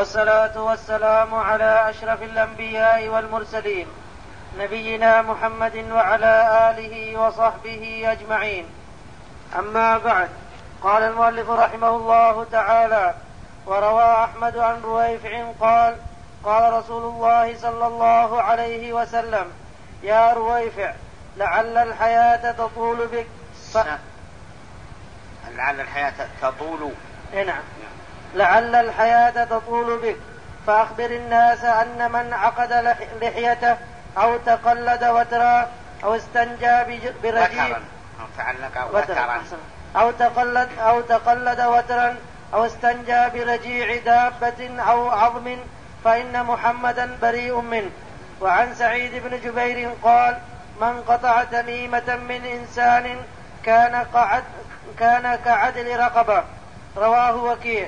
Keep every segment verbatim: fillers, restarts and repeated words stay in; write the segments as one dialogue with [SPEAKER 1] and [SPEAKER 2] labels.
[SPEAKER 1] والصلاة والسلام على أشرف الأنبياء والمرسلين نبينا محمد وعلى آله وصحبه أجمعين. أما بعد، قال المؤلف رحمه الله تعالى: وروى أحمد عن رويفع قال: قال رسول الله صلى الله عليه وسلم: يا رويفع، لعل الحياة تطول بك ف...
[SPEAKER 2] لعل الحياة تطول
[SPEAKER 1] نعم لعل الحياة تطول بك فأخبر الناس أن من عقد لحيته أو تقلد وترا أو استنجى برجيع
[SPEAKER 2] أو تعلق وترا
[SPEAKER 1] أو تقلد أو تقلد وترا أو استنجى برجيع دابة أو عظم فإن محمدا بريء منه. وعن سعيد بن جبير قال: من قطع تميمة من إنسان كان قعد كان كعدل رقبة. رواه وكيع.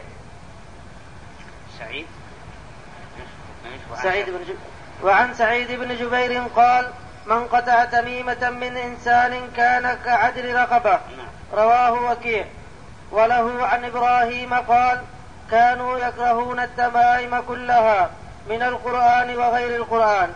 [SPEAKER 2] سعيد
[SPEAKER 1] سعيد بن جبير. وعن سعيد بن جبير قال: من قطع تميمة من إنسان كان كعدل رقبة. رواه وكيع. وله عن إبراهيم قال: كانوا يكرهون التمائم كلها من القرآن وغير القرآن.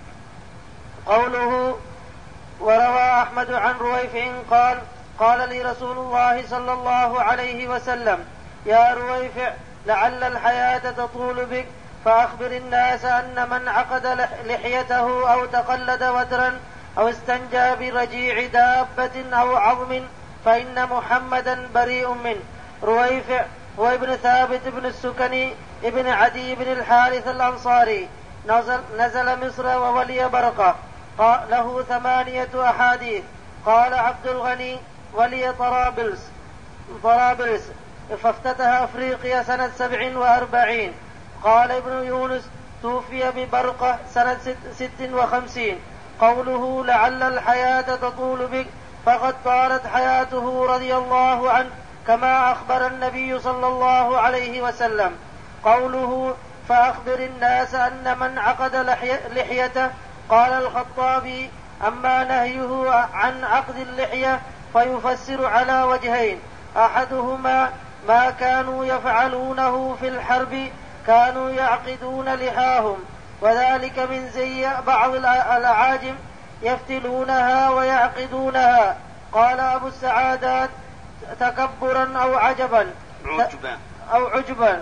[SPEAKER 1] قوله: وروى أحمد عن رويفع قال: قال لي رسول الله صلى الله عليه وسلم: يا رويفع، لعل الحياة تطول بك فأخبر الناس أن من عقد لحيته أو تقلد وترا أو استنجى برجيع دابة أو عظم فإن محمدا بريء منه. رويفع هو ابن ثابت بن السكني ابن عدي بن الحارث الأنصاري، نزل, نزل مصر وولي برقة، له ثمانية أحاديث. قال عبد الغني: ولي طرابلس طرابلس فافتتح أفريقيا سنة سبع وأربعين. قال ابن يونس: توفي ببرقة سنة ست, ست وخمسين. قوله: لعل الحياة تطول بك فقد طالت حياته رضي الله عنه كما أخبر النبي صلى الله عليه وسلم. قوله: فأخبر الناس أن من عقد لحيته. قال الخطابي: أما نهيه عن عقد اللحية فيفسر على وجهين: أحدهما ما كانوا يفعلونه في الحرب، كانوا يعقدون لحاهم، وذلك من زي بعض الأعاجم يفتلونها ويعقدونها. قال أبو السعادات: تكبرا أو عجبا
[SPEAKER 2] عجبا
[SPEAKER 1] أو عجبا.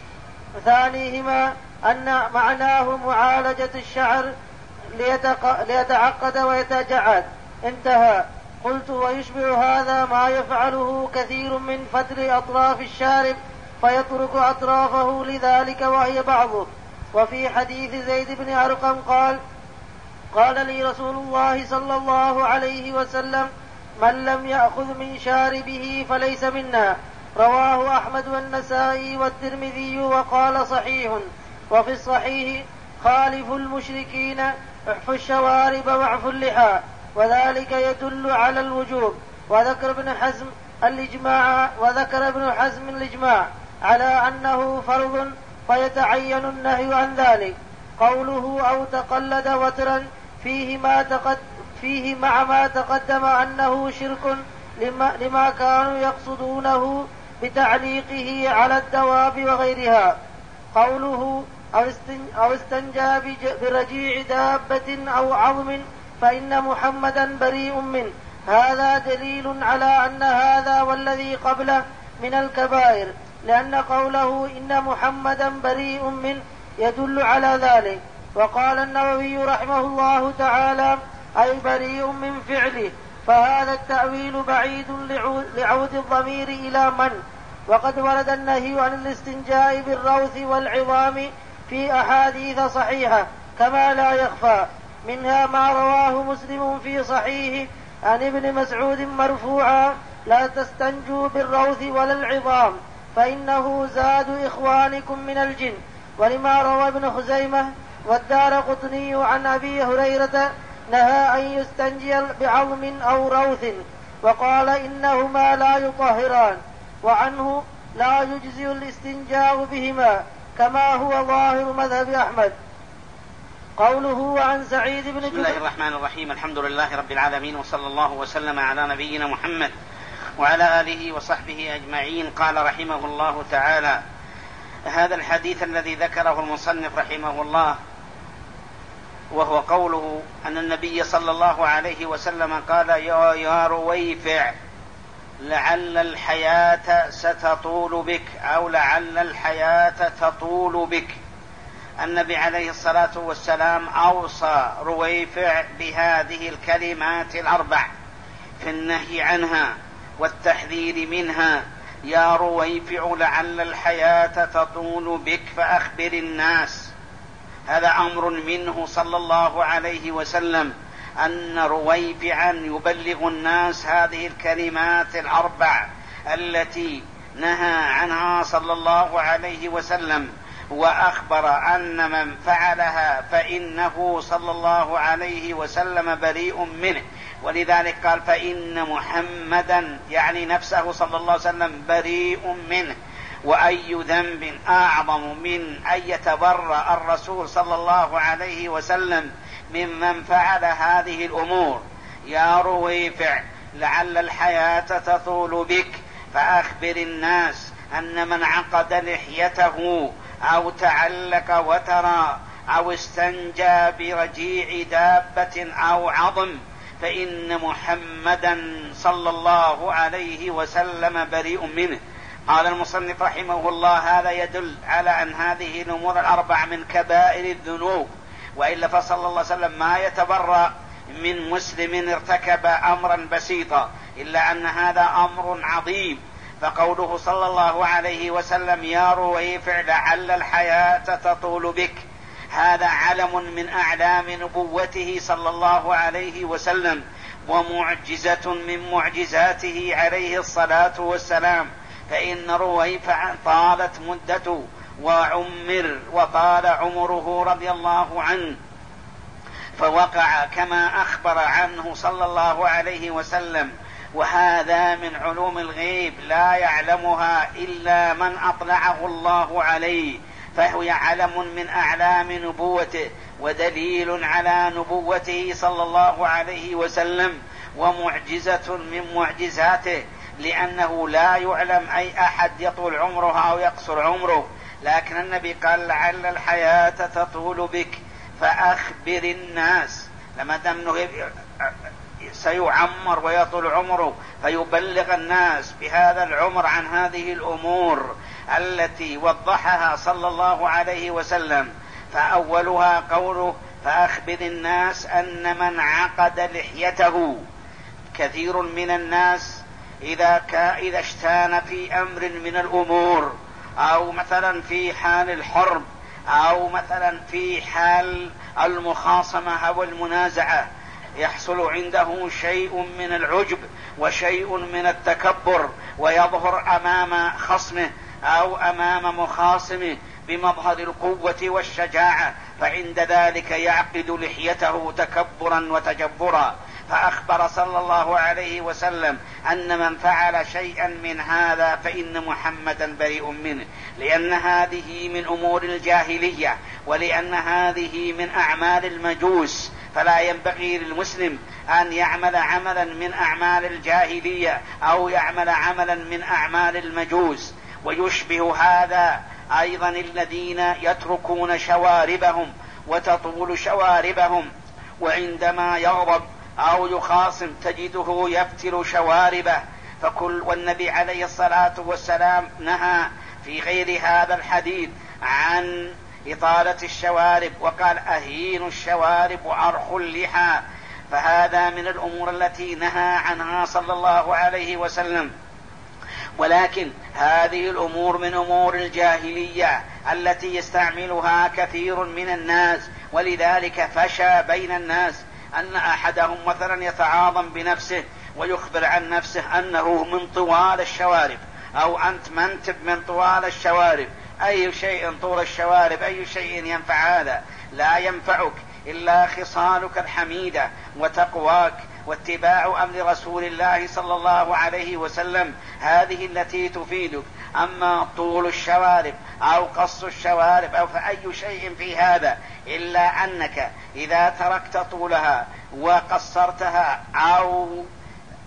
[SPEAKER 1] ثانيهما أن معناه معالجة الشعر ليتعقد ويتجعد. انتهى. قلت: ويشبه هذا ما يفعله كثير من فتل أطراف الشارب فيترك أطرافه لذلك وهي بعضه. وفي حديث زيد بن أرقم قال: قال لي رسول الله صلى الله عليه وسلم: من لم يأخذ من شاربه فليس منا. رواه أحمد والنسائي والترمذي وقال: صحيح. وفي الصحيح: خالفوا المشركين، اعفوا الشوارب واعفوا اللحى، وذلك يدل على الوجوب. وذكر ابن حزم الإجماع وذكر ابن حزم الإجماع على أنه فرض فيتعين النهي عن ذلك. قوله: أو تقلد وترا فيه, ما تقد فيه مع ما تقدم أنه شرك لما, لما كانوا يقصدونه بتعليقه على الدواب وغيرها. قوله: أو استنجى برجيع دابة أو عظم فإن محمدا بريء منه. هذا دليل على أن هذا والذي قبله من الكبائر، لأن قوله إن محمدا بريء منه يدل على ذلك. وقال النووي رحمه الله تعالى: أي بريء من فعله. فهذا التأويل بعيد لعود الضمير إلى من. وقد ورد النهي عن الاستنجاء بالروث والعظام في أحاديث صحيحة كما لا يخفى، منها ما رواه مسلم في صحيحه عن ابن مسعود مرفوعا: لا تستنجوا بالروث ولا العظام فإنه زاد إخوانكم من الجن. ولما روى ابن خزيمة والدارقطني عن أبي هريرة نهى أن يستنجي بعظم أو روث، وقال إنهما لا يطهران، وعنه لا يجزي الاستنجاء بهما كما هو ظاهر مذهب أحمد. قوله: عن سعيد بن جبير.
[SPEAKER 2] بسم الله الرحمن الرحيم. الحمد لله رب العالمين، وصلى الله وسلم على نبينا محمد وعلى آله وصحبه أجمعين. قال رحمه الله تعالى: هذا الحديث الذي ذكره المصنف رحمه الله، وهو قوله أن النبي صلى الله عليه وسلم قال: يا رويفع لعل الحياة ستطول بك، أو لعل الحياة تطول بك. النبي عليه الصلاة والسلام أوصى رويفع بهذه الكلمات الأربع في النهي عنها والتحذير منها: يا رويفع لعل الحياة تطول بك فأخبر الناس. هذا أمر منه صلى الله عليه وسلم أن رويفعا يبلغ الناس هذه الكلمات الأربع التي نهى عنها صلى الله عليه وسلم، وأخبر أن من فعلها فإنه صلى الله عليه وسلم بريء منه. ولذلك قال: فإن محمدا، يعني نفسه صلى الله عليه وسلم، بريء منه. وأي ذنب أعظم من أن يتبرأ الرسول صلى الله عليه وسلم ممن فعل هذه الأمور؟ يا رويفع لعل الحياة تطول بك فأخبر الناس أن من عقد لحيته أو تعلق وترى أو استنجى برجيع دابة أو عظم فإن محمدا صلى الله عليه وسلم بريء منه. قال المصنف رحمه الله: هذا يدل على أن هذه الأمور الأربع من كبائر الذنوب، وإلا فصلى الله عليه وسلم ما يتبرأ من مسلم ارتكب أمرا بسيطا، إلا أن هذا أمر عظيم. فقوله صلى الله عليه وسلم: يا رويفع لعل الحياة تطول بك، هذا علم من أعلام نبوته صلى الله عليه وسلم، ومعجزة من معجزاته عليه الصلاة والسلام. فإن رويفع طالت مدته وعمر وطال عمره رضي الله عنه، فوقع كما أخبر عنه صلى الله عليه وسلم. وهذا من علوم الغيب لا يعلمها إلا من أطلعه الله عليه، فهو علم من أعلام نبوته ودليل على نبوته صلى الله عليه وسلم، ومعجزة من معجزاته، لأنه لا يعلم أي أحد يطول عمره أو يقصر عمره. لكن النبي قال: لعل الحياة تطول بك فأخبر الناس. لما دام سيعمر ويطول عمره فيبلغ الناس بهذا العمر عن هذه الأمور التي وضحها صلى الله عليه وسلم. فأولها قوله: فأخبر الناس أن من عقد لحيته. كثير من الناس إذا إذا اشتان في أمر من الأمور، أو مثلا في حال الحرب، أو مثلا في حال المخاصمة أو المنازعة، يحصل عنده شيء من العجب وشيء من التكبر، ويظهر أمام خصمه أو أمام مخاصمه بمظهر القوة والشجاعة، فعند ذلك يعقد لحيته تكبرا وتجبرا. فأخبر صلى الله عليه وسلم أن من فعل شيئا من هذا فإن محمدا بريء منه، لأن هذه من أمور الجاهلية، ولأن هذه من أعمال المجوس. فلا ينبغي للمسلم أن يعمل عملا من أعمال الجاهلية أو يعمل عملا من أعمال المجوس. ويشبه هذا أيضا الذين يتركون شواربهم وتطول شواربهم، وعندما يغضب أو يخاصم تجده يفتل شواربه. فكل والنبي عليه الصلاة والسلام نهى في غير هذا الحديث عن إطالة الشوارب، وقال: أهين الشوارب وأرخ اللحى. فهذا من الأمور التي نهى عنها صلى الله عليه وسلم. ولكن هذه الأمور من أمور الجاهلية التي يستعملها كثير من الناس، ولذلك فشى بين الناس أن أحدهم مثلا يتعاظم بنفسه ويخبر عن نفسه أنه من طوال الشوارب، أو أنت منتب من طوال الشوارب. أي شيء طول الشوارب، أي شيء ينفع هذا؟ لا ينفعك إلا خصالك الحميدة وتقواك واتباع أمر رسول الله صلى الله عليه وسلم، هذه التي تفيدك. أما طول الشوارب أو قص الشوارب أو فأي شيء في هذا، إلا أنك إذا تركت طولها وقصرتها أو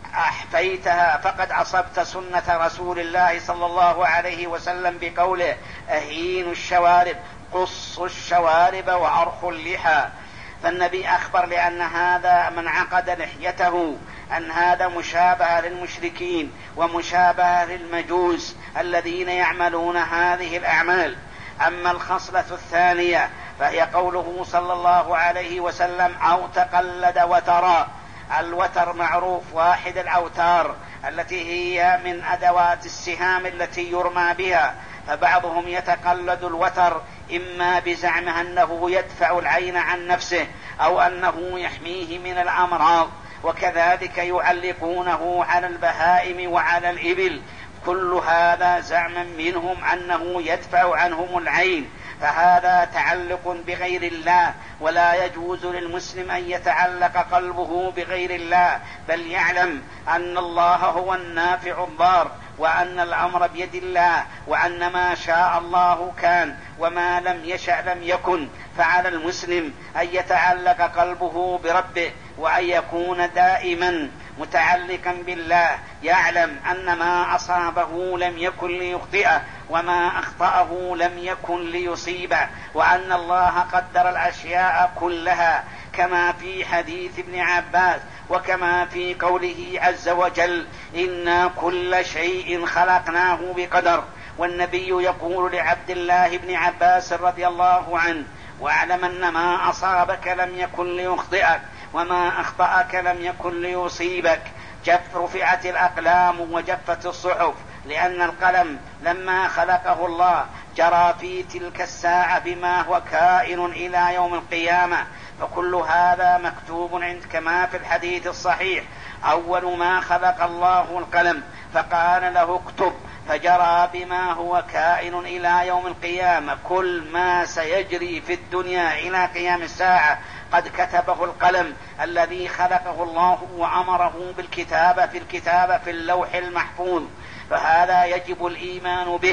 [SPEAKER 2] أحفيتها فقد أصبت سنة رسول الله صلى الله عليه وسلم بقوله أهين الشوارب قص الشوارب وأرخوا اللحى. فالنبي أخبر لأن هذا من عقد لحيته أن هذا مشابه للمشركين ومشابه للمجوس الذين يعملون هذه الأعمال. أما الخصلة الثانية فهي قوله صلى الله عليه وسلم أو تقلد وترى. الوتر معروف واحد الأوتار التي هي من أدوات السهام التي يرمى بها، فبعضهم يتقلد الوتر إما بزعمه أنه يدفع العين عن نفسه أو أنه يحميه من الأمراض، وكذلك يعلقونه على البهائم وعلى الإبل، كل هذا زعما منهم أنه يدفع عنهم العين، فهذا تعلق بغير الله، ولا يجوز للمسلم أن يتعلق قلبه بغير الله، بل يعلم أن الله هو النافع الضار، وأن الأمر بيد الله، وأن ما شاء الله كان وما لم يشأ لم يكن. فعلى المسلم أن يتعلق قلبه بربه وأن يكون دائما متعلقا بالله، يعلم أن ما أصابه لم يكن ليخطئه وما أخطأه لم يكن ليصيبه، وأن الله قدر الأشياء كلها كما في حديث ابن عباس وكما في قوله عز وجل إنا كل شيء خلقناه بقدر. والنبي يقول لعبد الله بن عباس رضي الله عنه واعلم أن ما أصابك لم يكن ليخطئك وما أخطأك لم يكن ليصيبك. جف رفعت الأقلام وجفت الصحف، لأن القلم لما خلقه الله جرى في تلك الساعة بما هو كائن إلى يوم القيامة، فكل هذا مكتوب عند كما في الحديث الصحيح أول ما خلق الله القلم فقال له اكتب، فجرى بما هو كائن إلى يوم القيامة، كل ما سيجري في الدنيا إلى قيام الساعة قد كتبه القلم الذي خلقه الله وأمره بالكتابة في الكتابة في اللوح المحفوظ، فهذا يجب الإيمان به.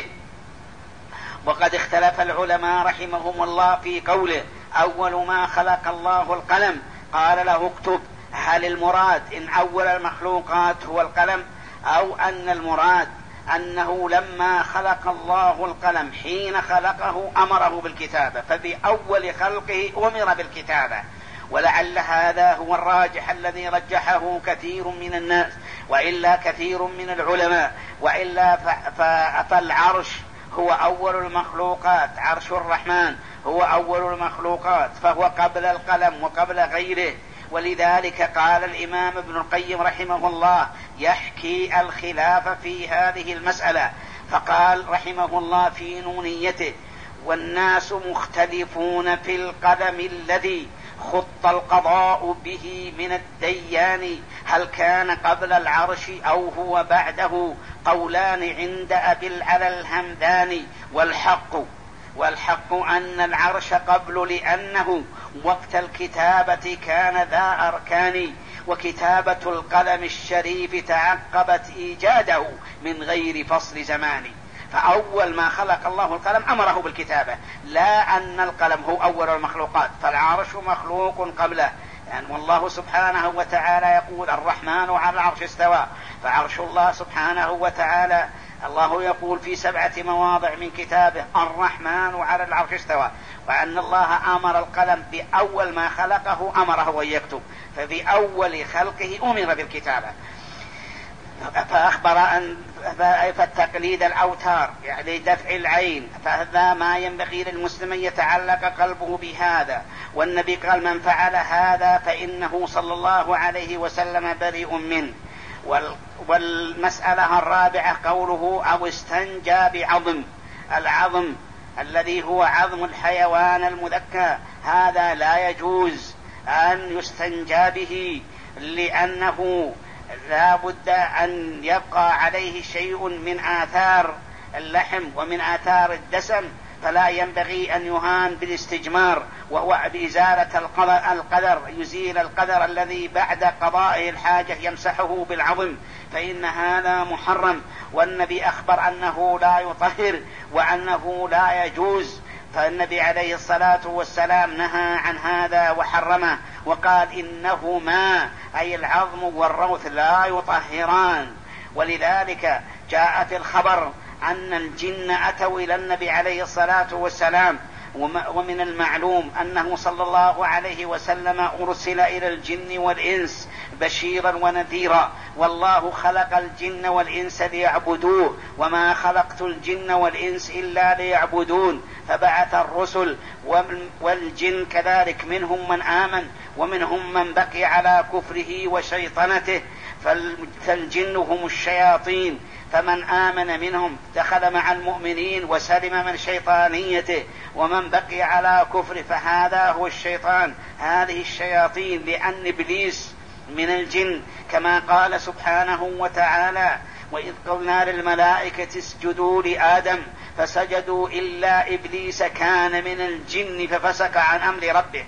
[SPEAKER 2] وقد اختلف العلماء رحمهم الله في قوله أول ما خلق الله القلم قال له اكتب، هل المراد إن أول المخلوقات هو القلم، أو أن المراد أنه لما خلق الله القلم حين خلقه أمره بالكتابة، فبأول خلقه أمر بالكتابة؟ ولعل هذا هو الراجح الذي رجحه كثير من الناس، وإلا كثير من العلماء، وإلا فالعرش هو أول المخلوقات، عرش الرحمن هو أول المخلوقات، فهو قبل القلم وقبل غيره. ولذلك قال الإمام ابن القيم رحمه الله يحكي الخلاف في هذه المسألة، فقال رحمه الله في نونيته والناس مختلفون في القلم الذي خط القضاء به من الديان، هل كان قبل العرش أو هو بعده، قولان عند أبي العلا الهمداني، والحق والحق أن العرش قبل، لأنه وقت الكتابة كان ذا أركان، وكتابة القلم الشريف تعقبت إيجاده من غير فصل زمان. فأول ما خلق الله القلم أمره بالكتابة، لا أن القلم هو أول المخلوقات، فالعرش مخلوق قبله، يعني والله سبحانه وتعالى يقول الرحمن على العرش استوى، فعرش الله سبحانه وتعالى الله يقول في سبعة مواضع من كتابه الرحمن على العرش استوى، وأن الله أمر القلم بأول ما خلقه أمره أن يكتب، فبأول خلقه أمر بالكتابة. فأخبر أن فالتقليد الأوتار يعني دفع العين، فهذا ما ينبغي للمسلم أن يتعلق قلبه بهذا، والنبي قال من فعل هذا فإنه صلى الله عليه وسلم بريء منه. والمسألة الرابعة قوله أو استنجى بعظم، العظم الذي هو عظم الحيوان المذكى هذا لا يجوز أن يستنجى به، لأنه لا بد أن يبقى عليه شيء من آثار اللحم ومن آثار الدسم، فلا ينبغي أن يهان بالاستجمار، وهو بإزالة القدر، يزيل القدر الذي بعد قضاء الحاجة يمسحه بالعظم، فإن هذا محرم، والنبي أخبر أنه لا يطهر وأنه لا يجوز. فالنبي عليه الصلاة والسلام نهى عن هذا وحرمه وقال إنهما أي العظم والروث لا يطهران. ولذلك جاء في الخبر أن الجن أتوا إلى النبي عليه الصلاة والسلام، ومن المعلوم أنه صلى الله عليه وسلم أرسل إلى الجن والإنس بشيرا ونذيرا، والله خلق الجن والإنس ليعبدوه وما خلقت الجن والإنس إلا ليعبدون، فبعث الرسل والجن كذلك، منهم من آمن ومنهم من بقي على كفره وشيطنته، فالجن هم الشياطين، فمن آمن منهم دخل مع المؤمنين وسلم من شيطانيته، ومن بقي على كفر فهذا هو الشيطان. هذه الشياطين لأن إبليس من الجن، كما قال سبحانه وتعالى: وإذ قلنا للملائكة اسجدوا لآدم فسجدوا إلا إبليس كان من الجن ففسق عن أمر ربه.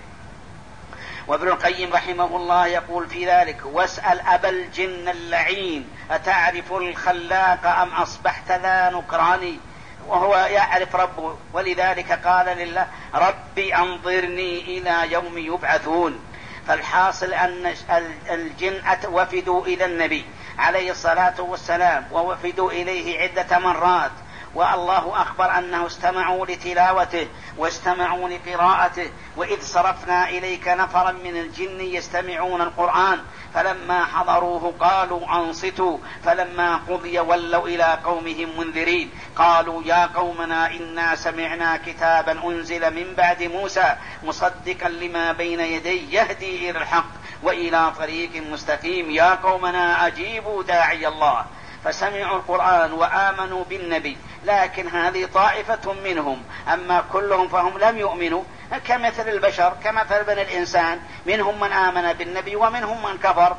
[SPEAKER 2] وابن القيم رحمه الله يقول في ذلك: واسأل أبا الجن اللعين أتعرف الخلاق أم أصبحت ذا نكراني، وهو يعرف ربه، ولذلك قال لله: ربي أنظرني إلى يوم يبعثون. فالحاصل أن الجن وفدوا إلى النبي عليه الصلاة والسلام، ووفدوا إليه عدة مرات، والله أخبر أنه استمعوا لتلاوته واستمعوا لقراءته. وإذ صرفنا إليك نفرا من الجن يستمعون القرآن فلما حضروه قالوا أنصتوا فلما قضي ولوا إلى قومهم منذرين قالوا يا قومنا إنا سمعنا كتابا أنزل من بعد موسى مصدقا لما بين يديه يهدي إلى الحق وإلى طريق مستقيم يا قومنا أجيبوا داعي الله. فسمعوا القرآن وآمنوا بالنبي، لكن هذه طائفة منهم، أما كلهم فهم لم يؤمنوا، كمثل البشر كمثل بني الإنسان، منهم من آمن بالنبي ومنهم من كفر.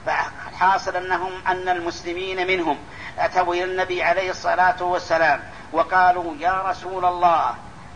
[SPEAKER 2] فحاصل أنهم أن المسلمين منهم أتوا إلى النبي عليه الصلاة والسلام وقالوا يا رسول الله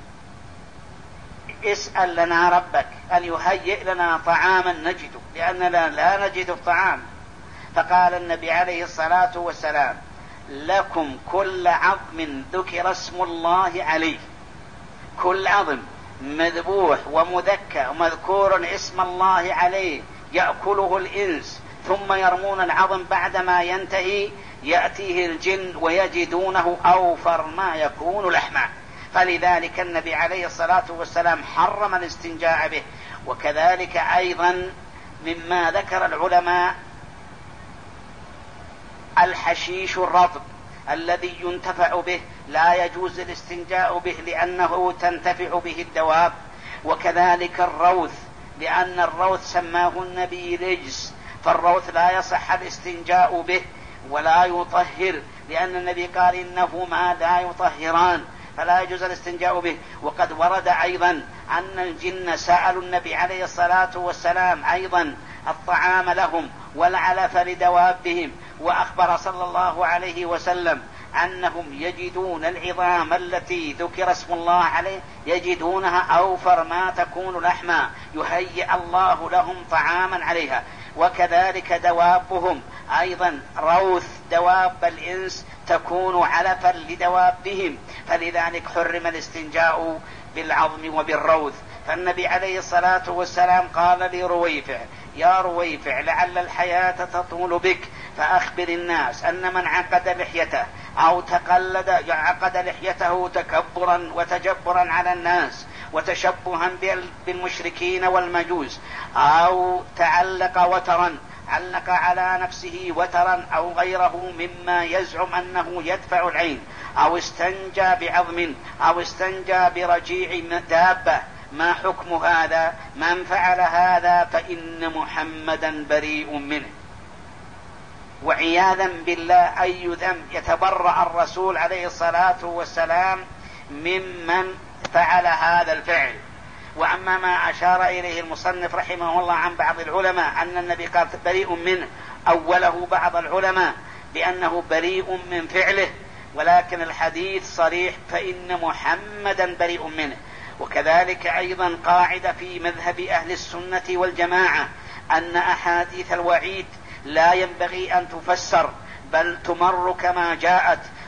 [SPEAKER 2] اسأل لنا ربك أن يهيئ لنا طعاما نجده، لأننا لا نجد الطعام. فقال النبي عليه الصلاة والسلام: لكم كل عظم ذكر اسم الله عليه، كل عظم مذبوح ومذكى ومذكور اسم الله عليه يأكله الإنس ثم يرمون العظم بعدما ينتهي يأتيه الجن ويجدونه أوفر ما يكون لحما. فلذلك النبي عليه الصلاة والسلام حرم الاستنجاء به. وكذلك أيضا مما ذكر العلماء الحشيش الرطب الذي ينتفع به لا يجوز الاستنجاء به لأنه تنتفع به الدواب. وكذلك الروث، لأن الروث سماه النبي رجس، فالروث لا يصح الاستنجاء به ولا يطهر، لأن النبي قال إنهما لا يطهران، فلا يجوز الاستنجاء به. وقد ورد أيضا أن الجن سألوا النبي عليه الصلاة والسلام أيضا الطعام لهم والعلف لدوابهم، وأخبر صلى الله عليه وسلم أنهم يجدون العظام التي ذكر اسم الله عليه يجدونها أوفر ما تكون لحما، يهيئ الله لهم طعاما عليها. وكذلك دوابهم أيضا روث دواب الإنس تكون علفا لدوابهم، فلذلك حرم الاستنجاء بالعظم وبالروث. فالنبي عليه الصلاة والسلام قال لرويفع: يا رويفع لعل الحياة تطول بك فأخبر الناس أن من عقد لحيته أو تقلد عقد لحيته تكبرا وتجبرا على الناس وتشبها بالمشركين والمجوس، أو تعلق وترا علق على نفسه وترا أو غيره مما يزعم أنه يدفع العين، أو استنجى بعظم أو استنجى برجيع دابة، ما حكم هذا؟ من فعل هذا فإن محمدا بريء منه. وعياذا بالله أي ذنب يتبرأ الرسول عليه الصلاة والسلام ممن فعل هذا الفعل. وأما ما أشار إليه المصنف رحمه الله عن بعض العلماء أن النبي قال بريء منه، أوله بعض العلماء بأنه بريء من فعله، ولكن الحديث صريح فإن محمدا بريء منه. وكذلك أيضا قاعدة في مذهب أهل السنة والجماعة أن أحاديث الوعيد لا ينبغي أن تفسر بل تمر كما جاءت،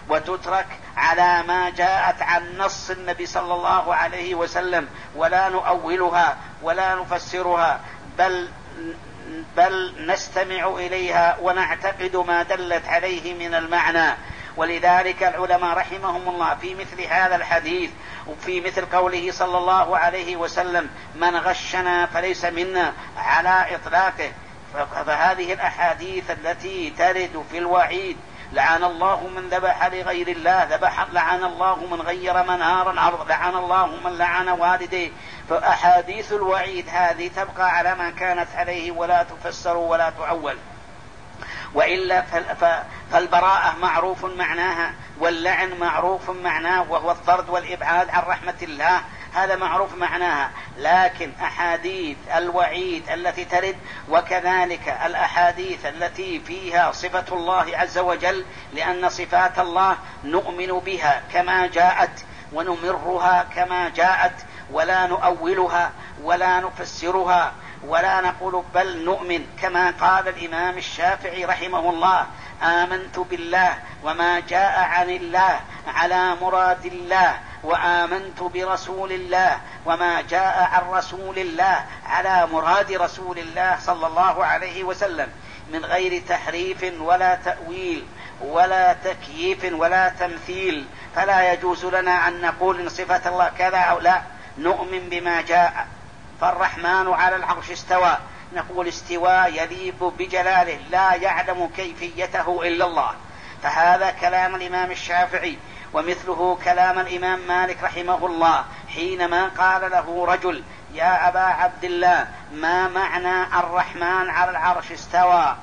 [SPEAKER 2] وتترك على ما جاءت عن نص النبي صلى الله عليه وسلم، ولا نؤولها ولا نفسرها، بل بل نستمع إليها ونعتقد ما دلت عليه من المعنى. ولذلك العلماء رحمهم الله في مثل هذا الحديث وفي مثل قوله صلى الله عليه وسلم من غشنا فليس منا على إطلاقه، فهذه الأحاديث التي ترد في الوعيد لعن الله من ذبح لغير الله، ذبح لعن الله من غير منار الأرض، لعن الله من لعن والديه، فأحاديث الوعيد هذه تبقى على ما كانت عليه ولا تفسر ولا تعول. وإلا فالبراءة معروف معناها، واللعن معروف معناه وهو الطرد والإبعاد عن رحمة الله، هذا معروف معناها. لكن أحاديث الوعيد التي ترد وكذلك الأحاديث التي فيها صفة الله عز وجل، لأن صفات الله نؤمن بها كما جاءت ونمرها كما جاءت، ولا نؤولها ولا نفسرها ولا نقول بل نؤمن، كما قال الإمام الشافعي رحمه الله آمنت بالله وما جاء عن الله على مراد الله، وآمنت برسول الله وما جاء عن رسول الله على مراد رسول الله صلى الله عليه وسلم، من غير تحريف ولا تأويل ولا تكييف ولا تمثيل. فلا يجوز لنا أن نقول إن صفة الله كذا أو لا، نؤمن بما جاء. فالرحمن على العرش استوى، نقول استواء يليق بجلاله لا يعلم كيفيته إلا الله، فهذا كلام الإمام الشافعي. ومثله كلام الإمام مالك رحمه الله حينما قال له رجل يا أبا عبد الله ما معنى الرحمن على العرش استوى،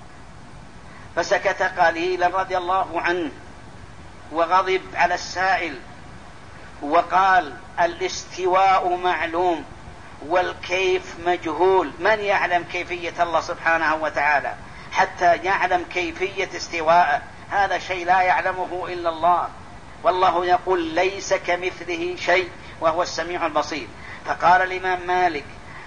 [SPEAKER 2] فسكت قليلا رضي الله عنه وغضب على السائل وقال الاستواء معلوم والكيف مجهول، من يعلم كيفية الله سبحانه وتعالى حتى يعلم كيفية استواءه؟ هذا شيء لا يعلمه إلا الله، والله يقول ليس كمثله شيء وهو السميع البصير. فقال الإمام مالك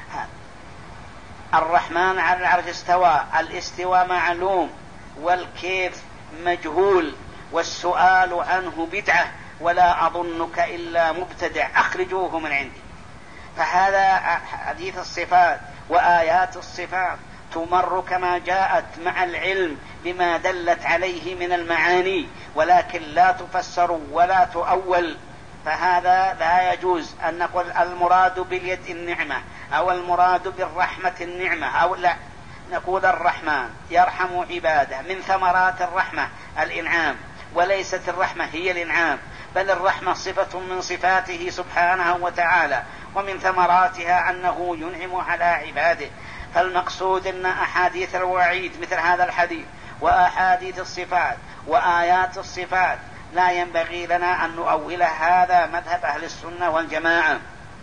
[SPEAKER 2] الرحمن على العرش استوى، الاستواء معلوم والكيف مجهول، والسؤال عنه بدعة، ولا أظنك إلا مبتدع، أخرجوه من عندي. فهذا حديث الصفات وآيات الصفات تمر كما جاءت مع العلم بما دلت عليه من المعاني، ولكن لا تفسر ولا تؤول. فهذا لا يجوز أن نقول المراد باليد النعمة أو المراد بالرحمة النعمة، أو لا، نقول الرحمن يرحم عباده، من ثمرات الرحمة الإنعام، وليست الرحمة هي الإنعام، بل الرحمة صفة من صفاته سبحانه وتعالى، ومن ثمراتها أنه ينعم على عباده. فالمقصود أن أحاديث الوعيد مثل هذا الحديث وأحاديث الصفات وآيات الصفات لا ينبغي لنا أن نؤول هذا مذهب أهل السنة والجماعة.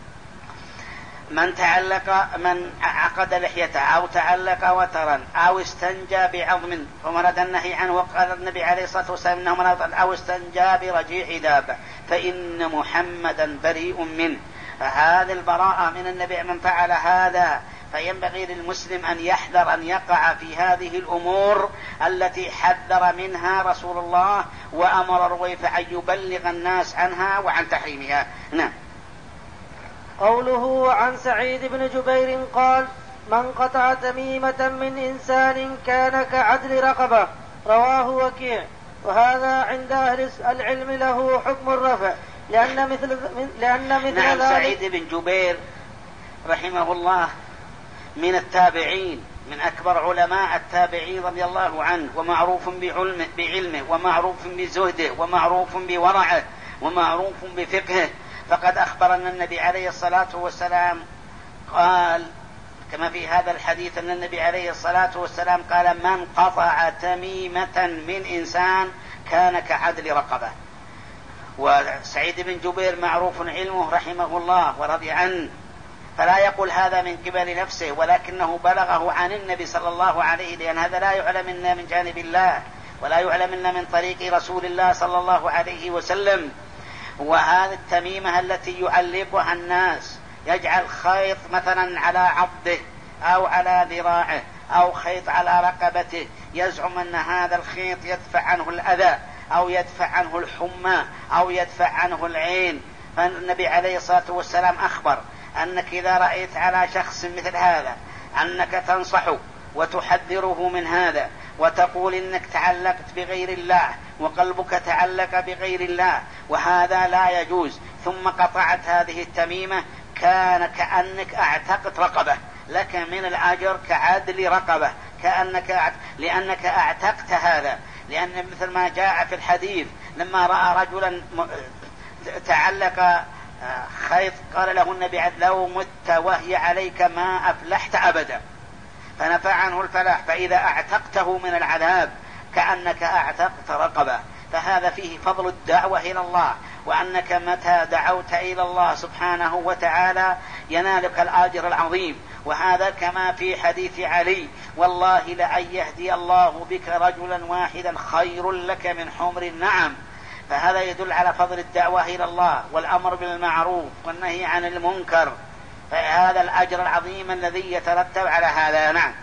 [SPEAKER 2] من تعلق من عقد لحيته أو تعلق وترا أو استنجى بعظم فمرد النهي عنه، وقال النبي عليه الصلاة والسلام إنه مرض، أو استنجى برجيع دابة فإن محمدا بريء منه. فهذه البراءة من النبي من فعل هذا. فينبغي للمسلم أن يحذر أن يقع في هذه الأمور التي حذر منها رسول الله وأمر رويفع أن يبلغ الناس عنها وعن تحريمها. نعم.
[SPEAKER 1] قوله عن سعيد بن جبير قال من قطع تميمة من إنسان كان كعدل رقبة، رواه وكيع. وهذا عند أهل العلم له حكم الرفع، لأن مثل, لأن مثل
[SPEAKER 2] نعم.
[SPEAKER 1] ذلك.
[SPEAKER 2] سعيد بن جبير رحمه الله من التابعين، من أكبر علماء التابعين رضي الله عنه، ومعروف بعلمه, بعلمه ومعروف بزهده ومعروف بورعه ومعروف بفقهه. فقد أخبرنا النبي عليه الصلاة والسلام قال كما في هذا الحديث أن النبي عليه الصلاة والسلام قال من قطع تميمة من إنسان كان كعدل رقبة. وسعيد بن جبير معروف علمه رحمه الله ورضي عنه، فلا يقول هذا من قبل نفسه، ولكنه بلغه عن النبي صلى الله عليه، لأن هذا لا يعلم منا من جانب الله ولا يعلم منا من طريق رسول الله صلى الله عليه وسلم. وهذه التميمة التي يعلقها الناس، يجعل خيط مثلا على عضده أو على ذراعه أو خيط على رقبته، يزعم أن هذا الخيط يدفع عنه الأذى أو يدفع عنه الحمى أو يدفع عنه العين. فالنبي عليه الصلاة والسلام أخبر أنك إذا رأيت على شخص مثل هذا أنك تنصحه وتحذره من هذا وتقول إنك تعلقت بغير الله وقلبك تعلق بغير الله وهذا لا يجوز، ثم قطعت هذه التميمة، كان كأنك اعتقت رقبة لك من الأجر كعدل رقبة، كأنك أعت... لأنك اعتقت هذا. لأن مثل ما جاء في الحديث لما رأى رجلا تعلق خيط قال له النبي لو مت وهي عليك ما أفلحت أبدا، فنفع عنه الفلاح. فإذا اعتقته من العذاب كأنك اعتقت رقبة. فهذا فيه فضل الدعوة إلى الله، وأنك متى دعوت إلى الله سبحانه وتعالى ينالك الأجر العظيم. وهذا كما في حديث علي والله لأن يهدي الله بك رجلا واحدا خير لك من حمر النعم. فهذا يدل على فضل الدعوة إلى الله والأمر بالمعروف والنهي عن المنكر، فهذا الأجر العظيم الذي يترتب على هذا. نعم.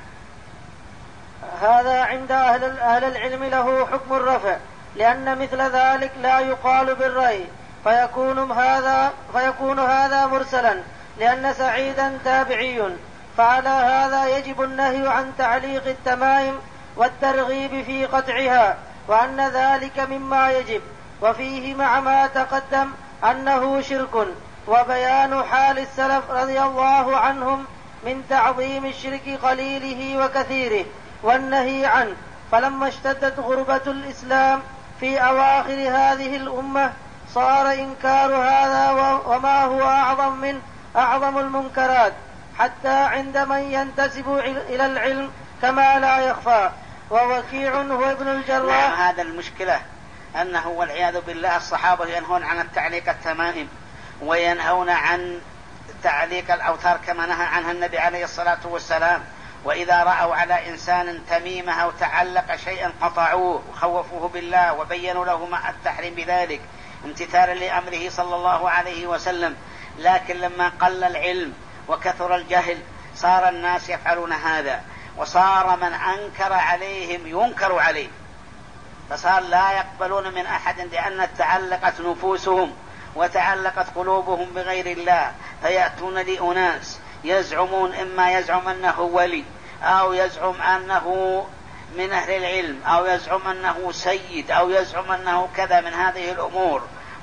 [SPEAKER 1] هذا عند أهل, أهل العلم له حكم الرفع، لأن مثل ذلك لا يقال بالرأي، فيكون هذا, فيكون هذا مرسلا، لأن سعيدا تابعي. فعلى هذا يجب النهي عن تعليق التمائم والترغيب في قطعها، وأن ذلك مما يجب. وفيه مع ما تقدم أنه شرك، وبيان حال السلف رضي الله عنهم من تعظيم الشرك قليله وكثيره والنهي عنه. فلما اشتدت غربة الإسلام في أواخر هذه الأمة صار إنكار هذا وما هو أعظم من أعظم المنكرات، حتى عند من ينتسب إلى العلم كما لا يخفى. ووكيع هو ابن الجراح.
[SPEAKER 2] نعم، هذا المشكلة أنه والعياذ بالله الصحابة ينهون عن التعليق التمائم وينهون عن تعليق الأوتار كما نهى عنها النبي عليه الصلاة والسلام. وإذا رأوا على إنسان تميمة أو تعلق شيئا قطعوه وخوفوه بالله وبينوا له ما التحريم بذلك امتثالا لأمره صلى الله عليه وسلم. لكن لما قل العلم وكثر الجهل صار الناس يفعلون هذا، وصار من أنكر عليهم ينكر عليه، فصار لا يقبلون من أحد، لأن تعلقت نفوسهم وتعلقت قلوبهم بغير الله. فيأتون لأناس يزعمون إما يزعم أنه ولي أو يزعم أنه من أهل العلم أو يزعم أنه سيد أو يزعم أنه كذا من هذه الأمور،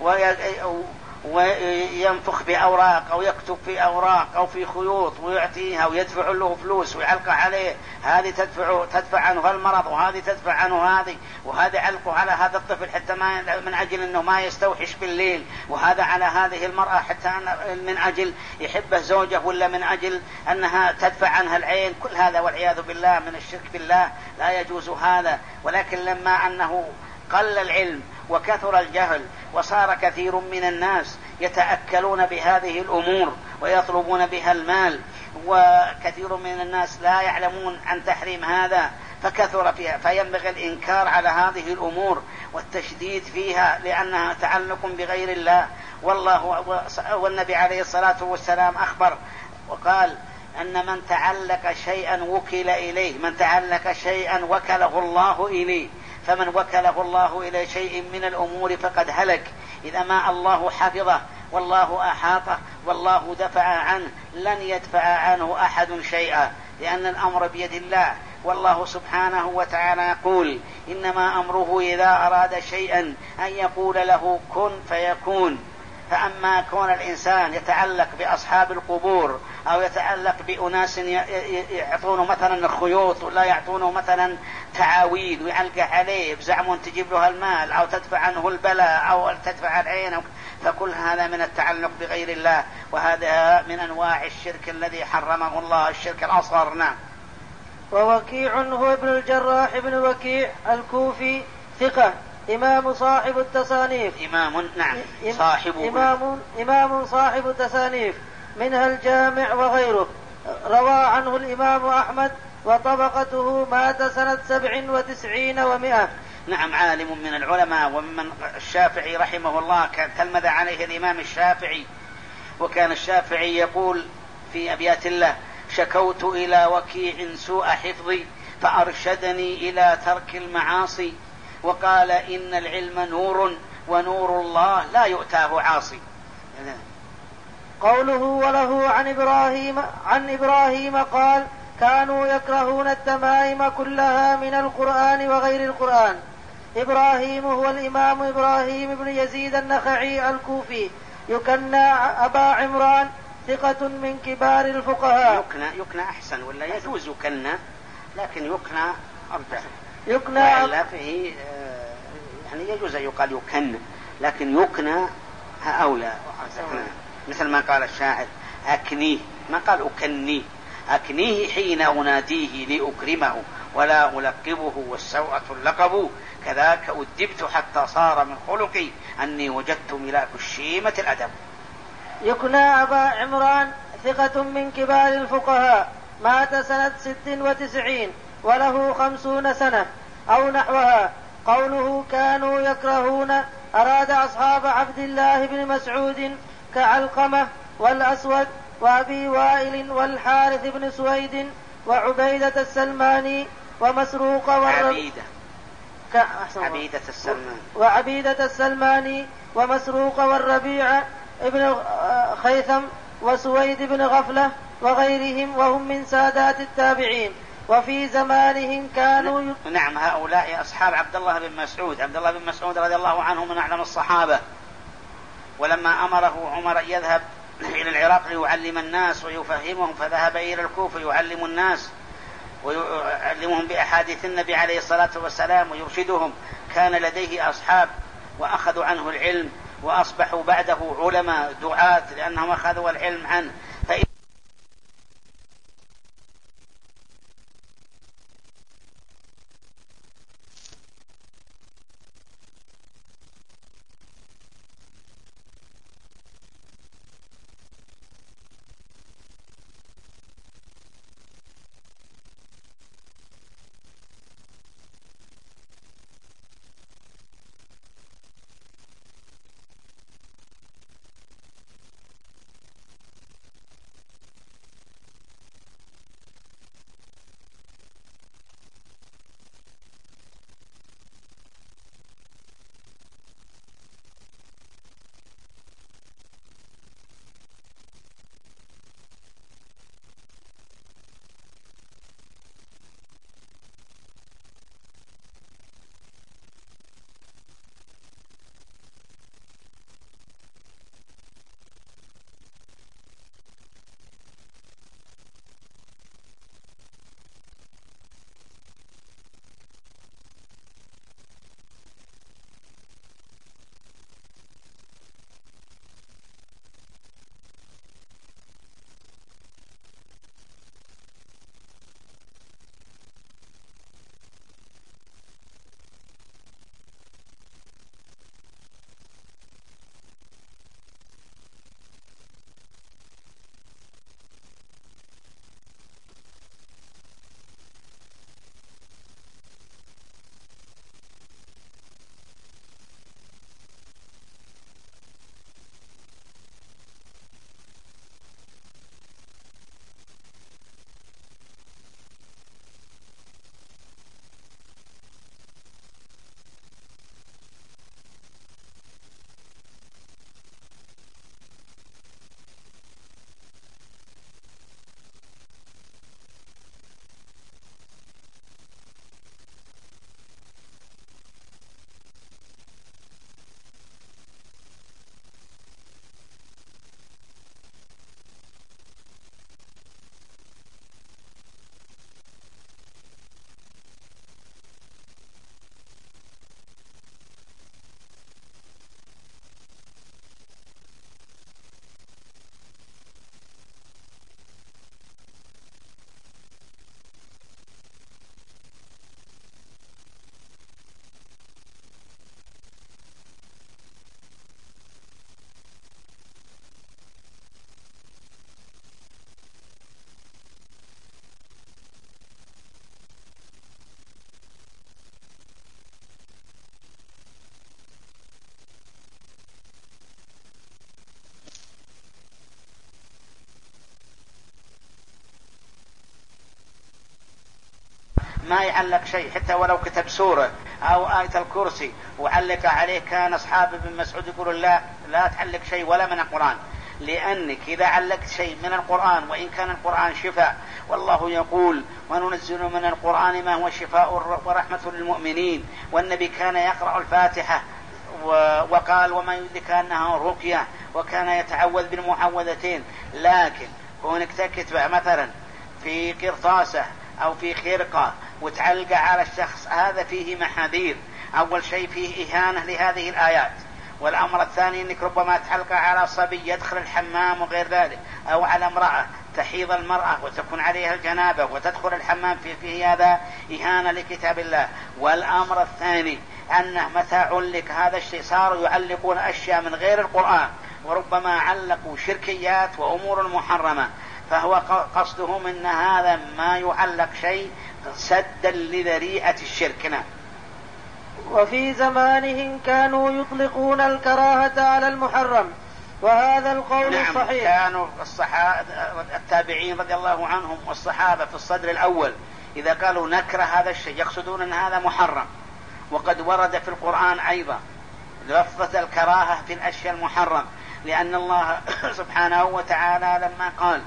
[SPEAKER 2] وينفخ بأوراق أو يكتب في أوراق أو في خيوط ويعطيها ويدفع له فلوس ويعلق عليه، هذه تدفع, تدفع عنه المرض وهذه تدفع عنه هذه، وهذا علقه على هذا الطفل حتى ما من أجل أنه ما يستوحش بالليل، وهذا على هذه المرأة حتى من أجل يحبه زوجه، ولا من أجل أنها تدفع عنها العين. كل هذا والعياذ بالله من الشرك بالله، لا يجوز هذا. ولكن لما أنه قل العلم وكثر الجهل وصار كثير من الناس يتأكلون بهذه الأمور ويطلبون بها المال، وكثير من الناس لا يعلمون عن تحريم هذا فكثر فيها، فينبغي الإنكار على هذه الأمور والتشديد فيها لأنها تعلق بغير الله. والله والنبي عليه الصلاة والسلام أخبر وقال أن من تعلق شيئا وكل إليه، من تعلق شيئا وكله الله إليه، فمن وكله الله إلى شيء من الأمور فقد هلك. إذا ما الله حفظه والله أحاطه والله دفع عنه لن يدفع عنه أحد شيئا، لأن الأمر بيد الله. والله سبحانه وتعالى يقول إنما أمره إذا أراد شيئا أن يقول له كن فيكون. فأما كون الإنسان يتعلق بأصحاب القبور أو يتعلق بأناس يعطونه مثلا الخيوط ولا يعطونه مثلا تعاويذ ويعلق عليه بزعم تجيب له المال أو تدفع عنه البلاء أو تدفع العين، فكل هذا من التعلق بغير الله، وهذا من أنواع الشرك الذي حرمه الله، الشرك الأصغر. نعم.
[SPEAKER 1] ووكيع هو ابن الجراح ابن وكيع الكوفي ثقة، إمام صاحب التصانيف.
[SPEAKER 2] إمام نعم صاحب
[SPEAKER 1] إمام, إمام صاحب التصانيف منها الجامع وغيره. روى عنه الإمام أحمد وطبقته مات سنة سبع وتسعين ومئة.
[SPEAKER 2] نعم، عالم من العلماء ومن الشافعي رحمه الله، كان تلمذ عليه الإمام الشافعي. وكان الشافعي يقول في أبيات الله: شكوت إلى وكيع سوء حفظي فأرشدني إلى ترك المعاصي، وقال إن العلم نور ونور الله لا يؤتاه عاصي.
[SPEAKER 1] قوله وله عن إبراهيم عن إبراهيم قال كانوا يكرهون التمائم كلها من القرآن وغير القرآن. إبراهيم هو الإمام إبراهيم بن يزيد النخعي الكوفي، يكنى أبا عمران، ثقة من كبار الفقهاء.
[SPEAKER 2] يكنى يكنى أحسن، ولا يجوز يكنى، لكن يكنى أرجح.
[SPEAKER 1] يكنى
[SPEAKER 2] وإلا فيه يعني يجوز أن يقال يكنى، لكن يكنى أولى. مثل ما قال الشاعر أكنيه، ما قال أكنيه، أكنيه حين أناديه لأكرمه ولا ألقبه والسوءة اللقب، كذاك أدبت حتى صار من خلقي أني وجدت ملاك الشيمة الأدب.
[SPEAKER 1] يكنى أبا عمران، ثقة من كبار الفقهاء، مات سنة ست وتسعين وله خمسون سنة أو نحوها. قوله كانوا يكرهون أراد أصحاب عبد الله بن مسعود كعلقمة والأسود وأبي وائل والحارث بن سويد وعبيدة السلماني ومسروق
[SPEAKER 2] عبيدة عبيدة السلمان
[SPEAKER 1] وعبيدة السلماني ومسروق والربيع ابن خيثم وسويد بن غفلة وغيرهم، وهم من سادات التابعين، وفي زمانهم كانوا ي...
[SPEAKER 2] نعم هؤلاء أصحاب عبد الله بن مسعود. عبد الله بن مسعود رضي الله عنه من أعلم الصحابة، ولما أمره عمر يذهب إلى العراق ليعلم الناس ويفهمهم، فذهب إلى الكوفة يعلم الناس ويعلمهم بأحاديث النبي عليه الصلاة والسلام ويرشدهم. كان لديه أصحاب وأخذوا عنه العلم وأصبحوا بعده علماء دعاة لأنهم أخذوا العلم عنه. ما يعلق شيء حتى ولو كتب سورة أو آية الكرسي وعلق عليه، كان أصحاب ابن مسعود يقولون لا لا تعلق شيء ولا من القرآن، لأنك إذا علقت شيء من القرآن وإن كان القرآن شفاء، والله يقول وننزل من القرآن ما هو شفاء ورحمة للمؤمنين، والنبي كان يقرأ الفاتحة وقال وما يدرك أنها رقية، وكان يتعوذ بالمعوذتين. لكن كونك تكتب مثلا في قرطاسة أو في خرقة وتعلق على الشخص، هذا فيه محاذير. أول شيء فيه إهانة لهذه الآيات، والأمر الثاني أنك ربما تعلق على صبي يدخل الحمام وغير ذلك، أو على امرأة تحيض المرأة وتكون عليها الجنابة وتدخل الحمام، في فيه هذا إهانة لكتاب الله. والأمر الثاني أنه متى علق هذا الشيء صاروا يعلقون أشياء من غير القرآن، وربما علقوا شركيات وأمور محرمة، فهو قصده من هذا ما يعلق شيء سدا لذريعة الشرك. نعم.
[SPEAKER 1] وفي زمانهم كانوا يطلقون الكراهة على المحرم، وهذا القول
[SPEAKER 2] نعم
[SPEAKER 1] صحيح.
[SPEAKER 2] كانوا الصحابة التابعين رضي الله عنهم والصحابة في الصدر الأول إذا قالوا نكره هذا الشيء يقصدون أن هذا محرم. وقد ورد في القرآن أيضا لفظة الكراهة في الأشياء المحرم، لأن الله سبحانه وتعالى لما قال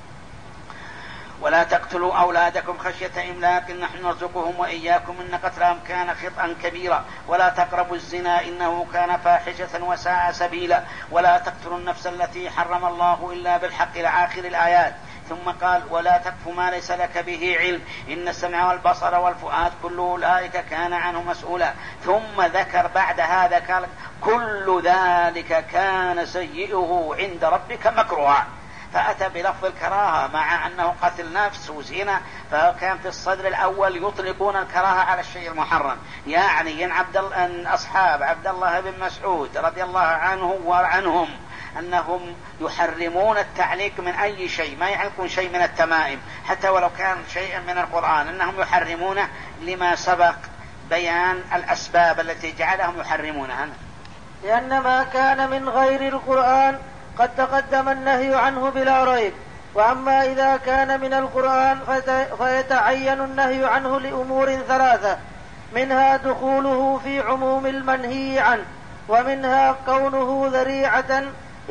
[SPEAKER 2] ولا تقتلوا أولادكم خشية إملاق نحن نرزقهم وإياكم إن قتلهم كان خطأ كبيرا، ولا تقربوا الزنا إنه كان فاحشة وساء سبيلا، ولا تقتلوا النفس التي حرم الله إلا بالحق إلى آخر الآيات. ثم قال ولا تقف ما ليس لك به علم إن السمع والبصر والفؤاد كل أولئك كان عنه مسؤولا. ثم ذكر بعد هذا قال كل ذلك كان سيئه عند ربك مكروها، فأتى بلفظ الكراهة مع أنه قتل نفس وزنا، فكان في الصدر الأول يطلقون الكراهة على الشيء المحرم. يعني أن عبد أن أصحاب عبد الله بن مسعود رضي الله عنه وعنهم أنهم يحرمون التعليق من أي شيء، ما يعلقون شيء من التمائم حتى ولو كان شيئا من القرآن، أنهم يحرمونه لما سبق بيان الأسباب التي جعلهم يحرمونها،
[SPEAKER 1] لأن ما كان من غير القرآن قد تقدم النهي عنه بلا ريب. وأما إذا كان من القرآن فيتعين النهي عنه لأمور ثلاثة، منها دخوله في عموم المنهي عنه، ومنها كونه ذريعة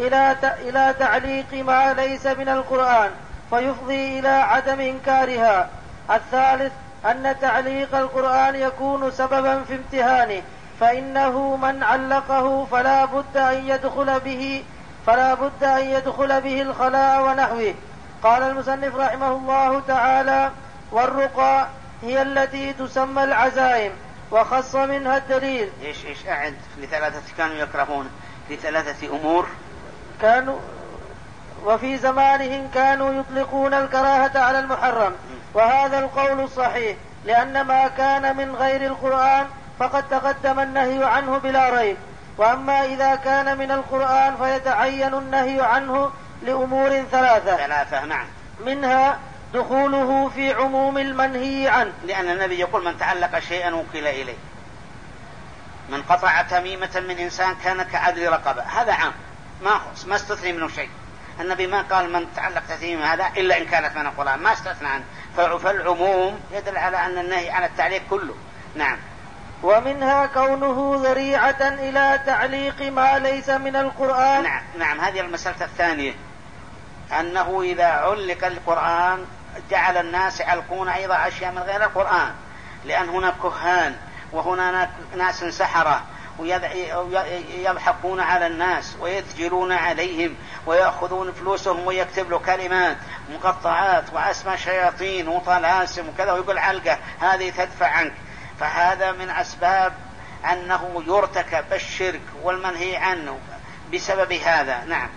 [SPEAKER 1] إلى تعليق ما ليس من القرآن فيفضي إلى عدم إنكارها. الثالث أن تعليق القرآن يكون سببا في امتهانه، فإنه من علقه فلا بد أن يدخل به فلا بد أن يدخل به الخلاء ونحوه. قال المصنف رحمه الله تعالى والرقى هي التي تسمى العزائم، وخص منها الدليل.
[SPEAKER 2] إيش إيش أعد لثلاثة كانوا يكرهون لثلاثة أمور
[SPEAKER 1] كانوا وفي زمانهم كانوا يطلقون الكراهة على المحرم، وهذا القول الصحيح، لأن ما كان من غير القرآن فقد تقدم النهي عنه بلا ريب. وأما إذا كان من القرآن فيتعين النهي عنه لأمور ثلاثة
[SPEAKER 2] ثلاثة نعم،
[SPEAKER 1] منها دخوله في عموم المنهي عنه،
[SPEAKER 2] لأن النبي يقول من تعلق شيئا وكل إليه، من قطع تميمة من إنسان كان كعدل رقبة، هذا عام ما خص ما استثني منه شيء. النبي ما قال من تعلق تميمة هذا إلا إن كانت من القرآن، ما استثنى عنه، فالعموم يدل على أن النهي عن التعليق كله. نعم.
[SPEAKER 1] ومنها كونه ذريعة إلى تعليق ما ليس من القرآن.
[SPEAKER 2] نعم نعم هذه المسألة الثانية، أنه إذا علق القرآن جعل الناس يعلقون أيضا أشياء من غير القرآن، لأن هناك كهان وهنا ناس سحرة ويضحكون على الناس ويتجرون عليهم ويأخذون فلوسهم ويكتب له كلمات مقطعات وأسماء شياطين وطلاسم وكذا ويقول علقة هذه تدفع عنك، فهذا من أسباب أنه يرتكب الشرك والمنهي عنه بسبب هذا. نعم.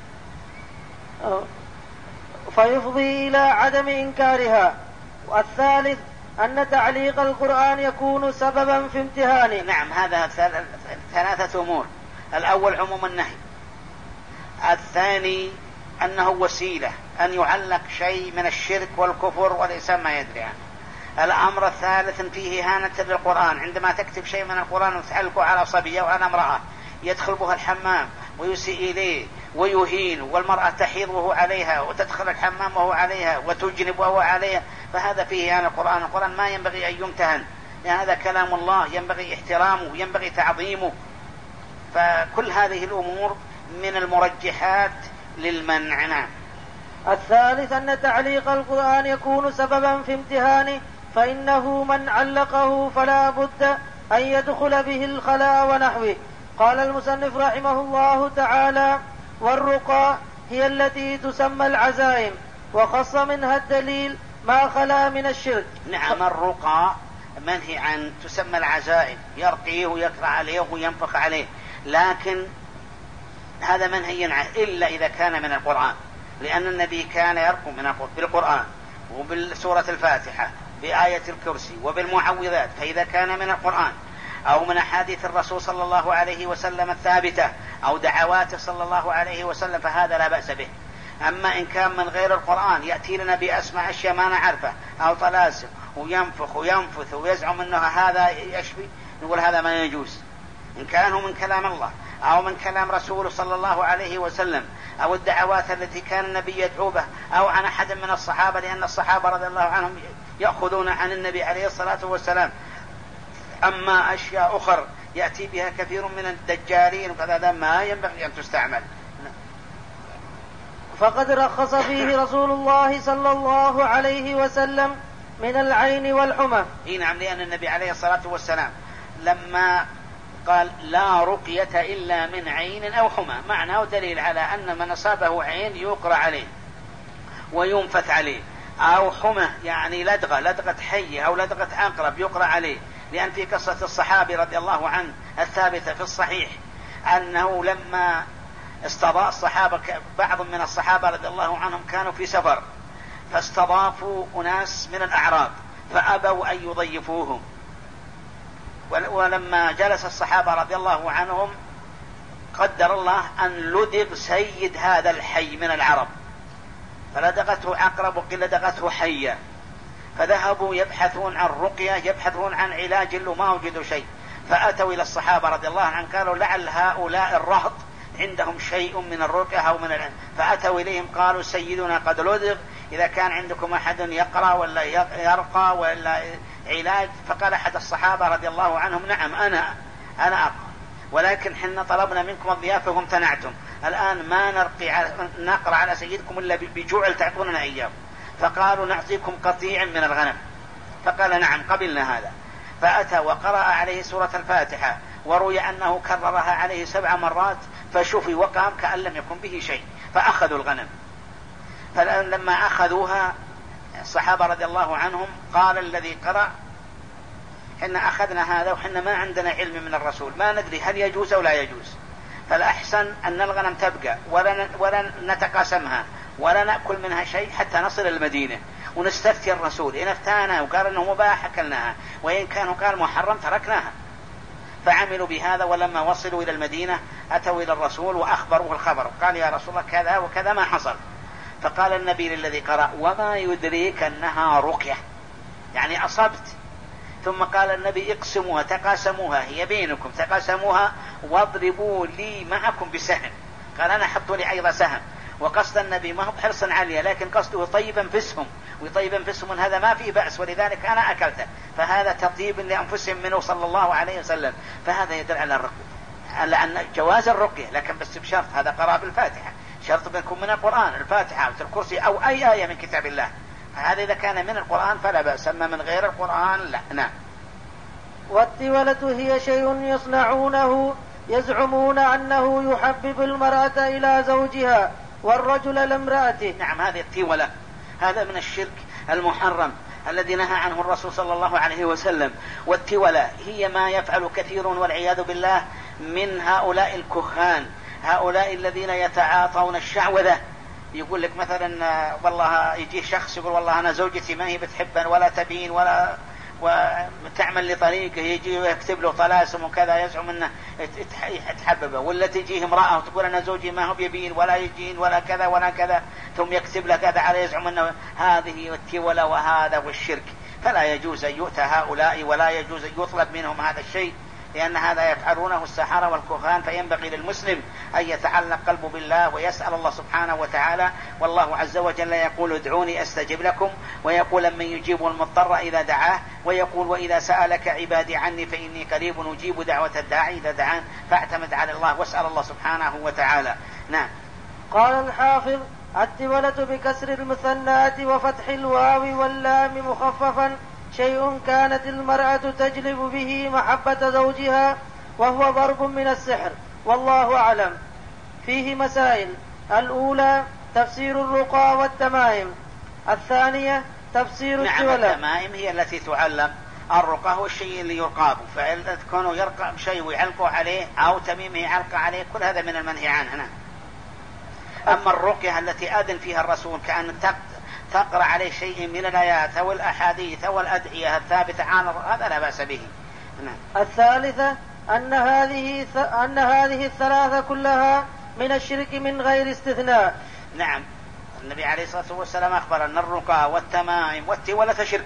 [SPEAKER 1] فيفضي إلى عدم إنكارها. والثالث أن تعليق القرآن يكون سببا في امتهانه.
[SPEAKER 2] نعم هذا ثلاثة أمور، الأول عموم النهي، الثاني أنه وسيلة أن يعلق شيء من الشرك والكفر والإنسان ما يدري عنه، الأمر الثالث فيه إهانة للقرآن، عندما تكتب شيء من القرآن وتعلقه على صبية وعلى امرأة يدخل بها الحمام ويسيء إليه ويهين، والمرأة تحيض وهو عليها وتدخل الحمام وهو عليها وتجنب وهو عليها، فهذا فيه إهانة القرآن. القرآن ما ينبغي أن يمتهن يعني هذا كلام الله ينبغي احترامه ينبغي تعظيمه. فكل هذه الأمور من المرجحات للمنع. نعم.
[SPEAKER 1] الثالث أن تعليق القرآن يكون سببا في امتهانه، فإنه من علقه فلا بد أن يدخل به الخلاء ونحوه. قال المصنف رحمه الله تعالى: والرقى هي التي تسمى العزائم، وخص منها الدليل ما خلا من الشرك.
[SPEAKER 2] نعم. الرقى منهي عن تسمى العزائم، يرقيه ويقرأ عليه وينفخ عليه، لكن هذا منهي عنه إلا إذا كان من القرآن، لأن النبي كان يرقى من بالقرآن وبالسورة الفاتحة بآية الكرسي وبالمعوذات، فإذا كان من القرآن أو من أحاديث الرسول صلى الله عليه وسلم الثابتة أو دعواته صلى الله عليه وسلم فهذا لا بأس به. أما إن كان من غير القرآن يأتي لنا بأسماء أشياء ما نعرفه أو طلاسم وينفخ وينفث ويزعم أنه هذا يشفي، نقول هذا ما يجوز. إن كانوا من كلام الله أو من كلام رسوله صلى الله عليه وسلم أو الدعوات التي كان النبي يدعو به أو عن أحد من الصحابة، لأن الصحابة رضي الله عنهم يأخذون عن النبي عليه الصلاة والسلام. أما أشياء أخرى يأتي بها كثير من الدجالين وكذا ما ينبغي أن تستعمل.
[SPEAKER 1] فقد رخص فيه رسول الله صلى الله عليه وسلم من العين والحمى.
[SPEAKER 2] إيه نعم، لأن النبي عليه الصلاة والسلام لما قال لا رقية إلا من عين أو حمى، معناه دليل على أن من أصابه عين يقرأ عليه وينفث عليه، أو حمى يعني لدغة لدغة حية أو لدغة عقرب يقرأ عليه، لأن في قصة الصحابي رضي الله عنه الثابتة في الصحيح أنه لما استضاء الصحابة بعض من الصحابة رضي الله عنهم كانوا في سفر فاستضافوا أناس من الأعراب فأبوا أن يضيفوهم، ولما جلس الصحابة رضي الله عنهم قدر الله أن لدغ سيد هذا الحي من العرب، فلدغته عقرب وقيل لدغته حية، فذهبوا يبحثون عن رقية يبحثون عن علاج له ما وجدوا شيء، فأتوا إلى الصحابة رضي الله عنهم قالوا لعل هؤلاء الرهط عندهم شيء من الرقية أو من العلم، فأتوا إليهم قالوا سيدنا قد لدغ، إذا كان عندكم أحد يقرأ ولا يرقى ولا علاج. فقال أحد الصحابة رضي الله عنهم نعم أنا أنا أقرأ، ولكن حنا طلبنا منكم الضيافة وامتنعتم، الآن ما نرقي على نقرأ على سيدكم إلا بجوع تعطوننا إياه. فقالوا نعطيكم قطيع من الغنم، فقال نعم قبلنا هذا. فأتى وقرأ عليه سورة الفاتحة، وروي أنه كررها عليه سبع مرات فشفي وقام كأن لم يكن به شيء، فأخذوا الغنم. فلما أخذوها الصحابة رضي الله عنهم قال الذي قرأ حنا أخذنا هذا وحنا ما عندنا علم من الرسول، ما ندري هل يجوز أو لا يجوز، فالأحسن أن الغنم تبقى ولا ولا نتقاسمها ولا نأكل منها شيء حتى نصل المدينة ونستفتي الرسول، إن افتانا وقال أنه مباح أكلناها، وإن كانوا قال محرم تركناها. فعملوا بهذا، ولما وصلوا إلى المدينة أتوا إلى الرسول وأخبروه الخبر، قال يا رسول الله كذا وكذا ما حصل. فقال النبي للذي قرأ وما يدريك أنها رقية، يعني أصبت. ثم قال النبي اقسموها تقاسموها هي بينكم تقاسموها واضربوا لي معكم بسهم. قال أنا حطوا لي أيضا سهم، وقصد النبي ما هو بحرصا عليه لكن قصده طيب أنفسهم، وطيب أنفسهم هذا ما فيه بأس، ولذلك أنا أكلته، فهذا تطيب لأنفسهم منه صلى الله عليه وسلم. فهذا يدل على الرقية، على أن جواز الرقية، لكن بس بشرط هذا قراءة بالفاتحة، شرط بينكم من القرآن الفاتحة أو الكرسي أو أي آية من كتاب الله. هذا إذا كان من القرآن فلا بأس، أما من غير القرآن لا. نعم.
[SPEAKER 1] والتولة هي شيء يصنعونه يزعمون أنه يحبب المرأة إلى زوجها والرجل لامرأته.
[SPEAKER 2] نعم، هذه التولة هذا من الشرك المحرم الذي نهى عنه الرسول صلى الله عليه وسلم. والتولة هي ما يفعل كثيرون والعياذ بالله من هؤلاء الكهان، هؤلاء الذين يتعاطون الشعوذة. يقول لك مثلا والله يجيه شخص يقول والله أنا زوجتي ما هي بتحبن ولا تبين ولا وتعمل لطريقه، يجي ويكتب له طلاسم وكذا يزعم انه يتحببه، ولا تجيه امرأة وتقول انا زوجي ما هو يبين ولا يجين ولا كذا ولا كذا، ثم يكتب له كذا على يزعم انه هذه التولة وهذا والشرك. فلا يجوز ان يؤتى هؤلاء ولا يجوز ان يطلب منهم هذا الشيء، لأن هذا يفعلونه السحرة والكهان، فينبغي للمسلم أن يتعلق قلبه بالله ويسأل الله سبحانه وتعالى. والله عز وجل يقول ادعوني أستجب لكم، ويقول من يجيب المضطر إذا دعاه، ويقول وإذا سألك عبادي عني فإني قريب أجيب دعوة الداعي إذا دعان، فاعتمد على الله واسأل الله سبحانه وتعالى. نعم.
[SPEAKER 1] قال الحافظ: التولة بكسر المثنات وفتح الواو واللام مخففا شيء كانت المرأة تجلب به محبة زوجها، وهو ضرب من السحر، والله أعلم. فيه مسائل: الأولى تفسير الرقى والتمائم، الثانية تفسير التولة.
[SPEAKER 2] نعم، التمائم هي التي تعلق، الرقى هو الشيء اللي يرقاه، فإذا تكونوا يرقى بشيء ويعلقوا عليه أو تميمه يعلق عليه، كل هذا من المنهي عنه. أما الرقية التي أذن فيها الرسول كأن تقرأ عليه شيء من الآيات أو الأحاديث أو الأدعية الثابتة عن هذا لا بأس به.
[SPEAKER 1] الثالثة أن هذه أن هذه الثلاثة كلها من الشرك من غير استثناء.
[SPEAKER 2] نعم، النبي عليه الصلاة والسلام أخبر أن الرقى والتمائم والتولة شرك،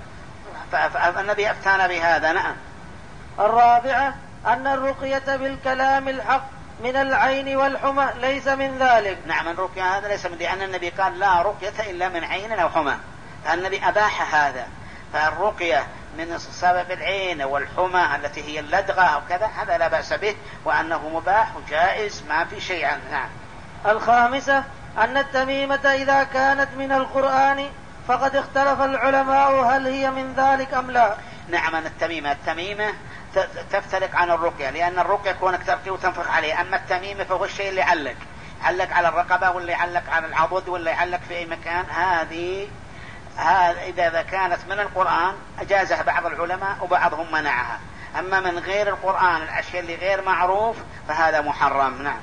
[SPEAKER 2] فالنبي أفتانا بهذا. نعم.
[SPEAKER 1] الرابعة أن الرقية بالكلام الحق من العين والحمى ليس من ذلك.
[SPEAKER 2] نعم، الرقية هذا ليس من، لأن النبي قال لا رقية إلا من عين أو حمى، فالنبي أباح هذا. فالرقية من سبب العين والحمى التي هي اللدغة أو كذا هذا لا بأس به، وأنه مباح وجائز ما في شيء عنه. نعم.
[SPEAKER 1] الخامسة أن التميمة إذا كانت من القرآن فقد اختلف العلماء هل هي من ذلك أم لا.
[SPEAKER 2] نعم، التميمة التميمة تفترق عن الرقية، لأن الرقية كونك ترقي وتنفخ عليه، أما التميمة فهو الشيء اللي علق علق على الرقبة واللي علق على العضد واللي علق في أي مكان. هذه هذا إذا كانت من القرآن أجازها بعض العلماء وبعضهم منعها، أما من غير القرآن الأشياء اللي غير معروف فهذا محرم. نعم.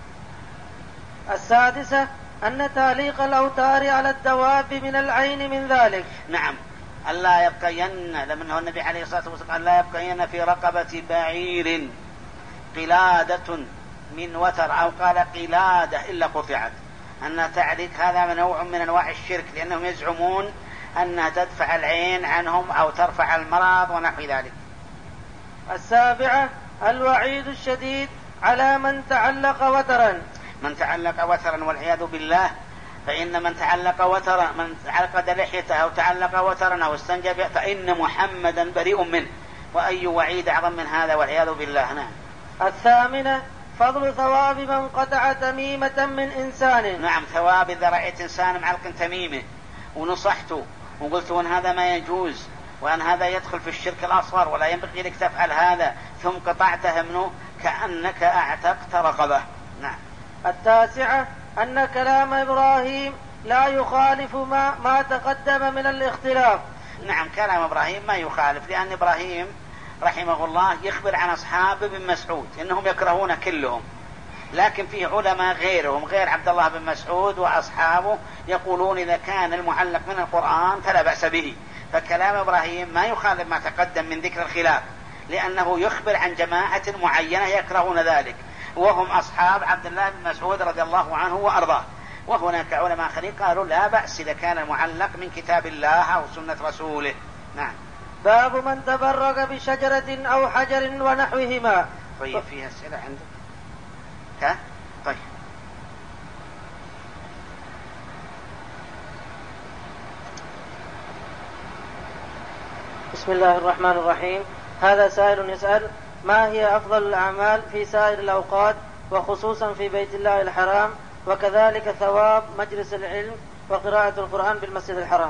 [SPEAKER 1] السادسة أن تعليق الأوتار على الدواب من العين من ذلك.
[SPEAKER 2] نعم، ألا يبقين، لمنه النبي عليه الصلاة والسلام ألا يبقين في رقبة بعير قلادة من وتر، أو قال قلادة إلا قطعت. أن تعليق هذا نوع من أنواع الشرك، لأنهم يزعمون أنها تدفع العين عنهم أو ترفع المرض ونحو ذلك.
[SPEAKER 1] السابعة الوعيد الشديد على من تعلق وترا.
[SPEAKER 2] من تعلق وترا والعياذ بالله، فإن من تعلق وترا، من عقد لحيته أو تعلق وترا أو استنجى فإن محمدا بريء منه، وأي وعيد أعظم من هذا والعياذ بالله. نعم.
[SPEAKER 1] الثامنة فضل ثواب من قطع تميمة من إنسان.
[SPEAKER 2] نعم، ثواب إذا رأيت إنسان معلق تميمه ونصحته وقلت أن هذا ما يجوز وأن هذا يدخل في الشرك الأصغر ولا ينبغي لك تفعل هذا، ثم قطعته منه كأنك أعتقت رقبه. نعم.
[SPEAKER 1] التاسعة أن كلام إبراهيم لا يخالف ما, ما تقدم من الاختلاف.
[SPEAKER 2] نعم، كلام إبراهيم ما يخالف، لأن إبراهيم رحمه الله يخبر عن أصحاب ابن مسعود إنهم يكرهون كلهم، لكن في علماء غيرهم غير عبد الله بن مسعود وأصحابه يقولون إذا كان المعلق من القرآن فلا بأس به. فكلام إبراهيم ما يخالف ما تقدم من ذكر الخلاف، لأنه يخبر عن جماعة معينة يكرهون ذلك، وهم أصحاب عبد الله بن مسعود رضي الله عنه وأرضاه. وهناك علماء آخرين قالوا لا بأس إذا كان المعلق من كتاب الله أو سنة رسوله. نعم.
[SPEAKER 1] باب من تبرك بشجرة أو حجر ونحوهما.
[SPEAKER 2] طيب، فيها أسئلة عندك؟ ها؟ طيب.
[SPEAKER 1] بسم الله الرحمن الرحيم. هذا سائل يسأل: ما هي أفضل الأعمال في سائر الأوقات وخصوصا في بيت الله الحرام، وكذلك ثواب مجلس العلم وقراءة القرآن بالمسجد الحرام؟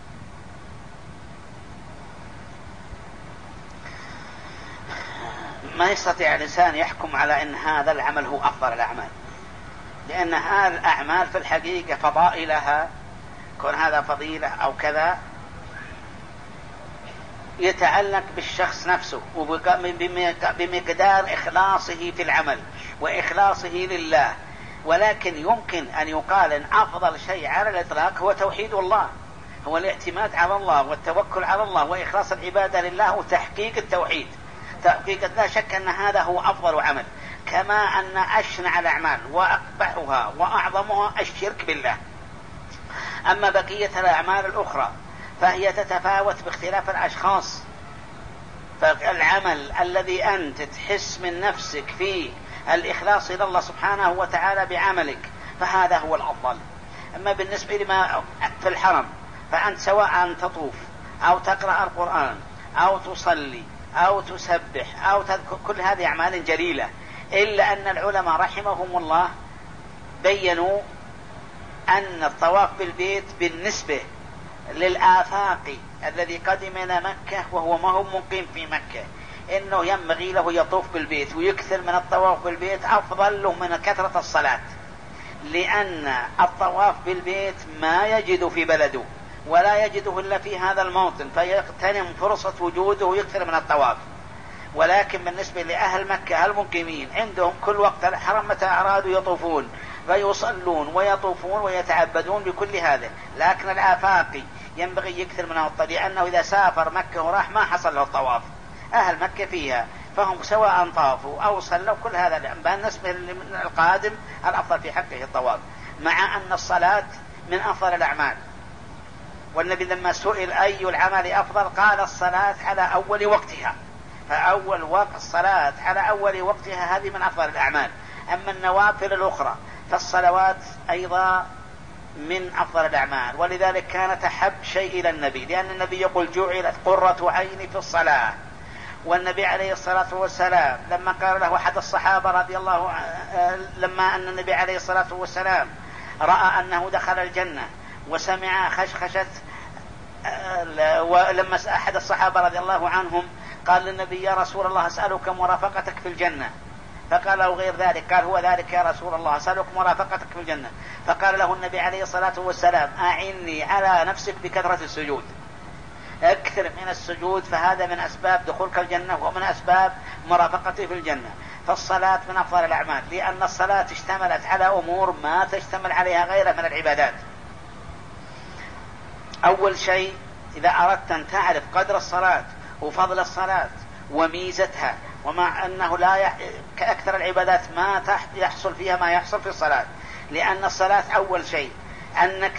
[SPEAKER 2] ما يستطيع الإنسان يحكم على أن هذا العمل هو أفضل الأعمال، لأن هذه الأعمال في الحقيقة فضائلها كون هذا فضيلة أو كذا يتعلق بالشخص نفسه وبمقدار إخلاصه في العمل وإخلاصه لله. ولكن يمكن أن يقال أن أفضل شيء على الإطلاق هو توحيد الله، هو الاعتماد على الله والتوكل على الله وإخلاص العبادة لله وتحقيق التوحيد. تحقيق لا شك أن هذا هو أفضل عمل، كما أن أشنع الأعمال وأقبحها وأعظمها الشرك بالله. أما بقية الأعمال الأخرى فهي تتفاوت باختلاف الأشخاص فالعمل الذي أنت تحس من نفسك فيه الإخلاص إلى الله سبحانه وتعالى بعملك فهذا هو الأفضل. أما بالنسبة لما في الحرم فأنت سواء تطوف أو تقرأ القرآن أو تصلي أو تسبح أو تذكر، كل هذه أعمال جليلة، إلا أن العلماء رحمهم الله بيّنوا أن الطواف بالبيت بالنسبة للآفاقي الذي قدم إلى مكة وهو ما هو مقيم في مكة إنه ينبغي له يطوف بالبيت ويكثر من الطواف بالبيت أفضل له من كثرة الصلاة، لأن الطواف بالبيت ما يجد في بلده ولا يجده إلا في هذا الموطن، فيغتنم فرصة وجوده ويكثر من الطواف. ولكن بالنسبة لأهل مكة المقيمين عندهم كل وقت الحرم متى أرادوا يطوفون فيصلون ويطوفون ويتعبدون بكل هذا، لكن الآفاقي ينبغي يكثر من الطواف، لأنه إذا سافر مكة وراح ما حصل له الطواف. أهل مكة فيها فهم سواء طافوا أو صلوا كل هذا. بالنسبة للقادم الأفضل في حقه الطواف، مع أن الصلاة من أفضل الأعمال، والنبي لما سئل أي العمل أفضل قال الصلاة على أول وقتها، فأول وقت الصلاة على أول وقتها هذه من أفضل الأعمال. أما النوافل الأخرى فالصلوات أيضا من أفضل الأعمال، ولذلك كانت أحب شيء إلى النبي، لأن النبي يقول جعلت قرة عيني في الصلاة. والنبي عليه الصلاة والسلام لما قال له أحد الصحابة رضي الله عنه، لما أن النبي عليه الصلاة والسلام رأى أنه دخل الجنة وسمع خشخشة، ولما أحد الصحابة رضي الله عنهم قال للنبي يا رسول الله أسألك مرافقتك في الجنة، فقال له غير ذلك، قال هو ذلك يا رسول الله أسألك مرافقتك في الجنة، فقال له النبي عليه الصلاة والسلام أعني على نفسك بكثرة السجود، أكثر من السجود، فهذا من أسباب دخولك الجنة ومن أسباب مرافقته في الجنة. فالصلاة من أفضل الأعمال، لأن الصلاة اشتملت على أمور ما تشتمل عليها غيرها من العبادات. أول شيء إذا أردت أن تعرف قدر الصلاة وفضل الصلاة وميزتها، ومع أنه لا يح... كأكثر العبادات ما يحصل فيها ما يحصل في الصلاة، لأن الصلاة أول شيء أنك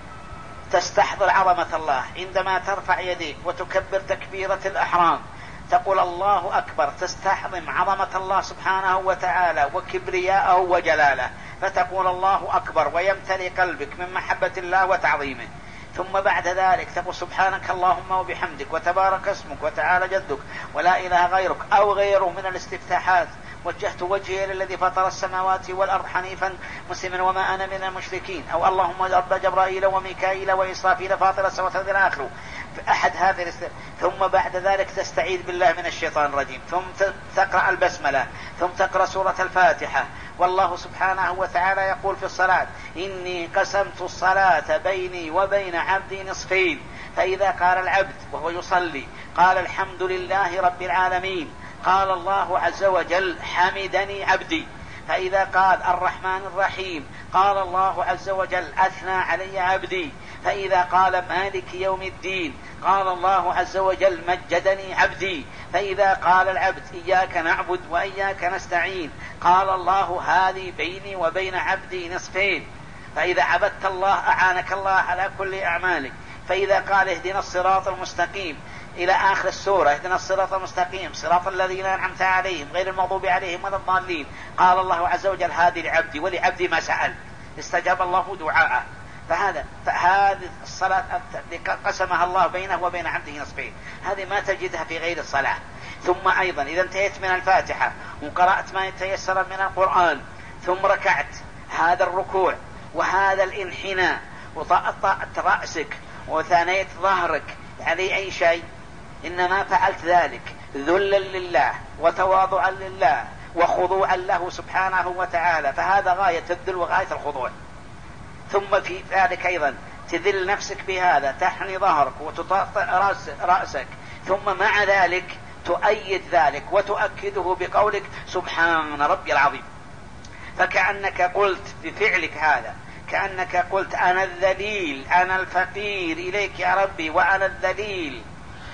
[SPEAKER 2] تستحضر عظمة الله عندما ترفع يديك وتكبر تكبيرة الإحرام، تقول الله أكبر، تستحضر عظمة الله سبحانه وتعالى وكبرياءه وجلاله، فتقول الله أكبر ويمتلئ قلبك من محبة الله وتعظيمه. ثم بعد ذلك تقول سبحانك اللهم وبحمدك وتبارك اسمك وتعالى جدك ولا إله غيرك، أو غيره من الاستفتاحات، وجهت وجهي للذي فطر السماوات والأرض حنيفا مسلما وما أنا من المشركين، أو اللهم رب جبرائيل وميكائيل وإسرافيل فاطر السماوات والأرض إلى آخره، أحد هذه الاست... ثم بعد ذلك تستعيذ بالله من الشيطان الرجيم، ثم تقرأ البسملة، ثم تقرأ سورة الفاتحة. والله سبحانه وتعالى يقول في الصلاة إني قسمت الصلاة بيني وبين عبدي نصفين، فإذا قال العبد وهو يصلي قال الحمد لله رب العالمين قال الله عز وجل حمدني عبدي، فإذا قال الرحمن الرحيم قال الله عز وجل أثنى علي عبدي، فإذا قال مالك يوم الدين قال الله عز وجل مجدني عبدي، فإذا قال العبد إياك نعبد وإياك نستعين قال الله هذه بيني وبين عبدي نصفين، فإذا عبدت الله أعانك الله على كل أعمالك، فإذا قال اهدنا الصراط المستقيم إلى آخر السورة اهدنا الصراط المستقيم صراط الذين أنعمت عليهم غير المغضوب عليهم ولا الضالين، قال الله عز وجل هذه لعبدي ولعبدي ما سأل، استجاب الله دعاءه. فهذا فهذه الصلاة قسمها الله بينه وبين عبده نصفين، هذه ما تجدها في غير الصلاة. ثم أيضا إذا انتهيت من الفاتحة وقرأت ما يتيسر من القرآن ثم ركعت، هذا الركوع وهذا الانحناء وطأطأت رأسك وثانيت ظهرك على أي شيء، إنما فعلت ذلك ذلا لله وتواضعا لله وخضوعا له سبحانه وتعالى، فهذا غاية الذل وغاية الخضوع. ثم في ذلك أيضا تذل نفسك بهذا، تحني ظهرك وتطأطئ رأس رأسك، ثم مع ذلك تؤيد ذلك وتؤكده بقولك سبحان ربي العظيم، فكأنك قلت بفعلك هذا كأنك قلت أنا الذليل أنا الفقير إليك يا ربي، وأنا الذليل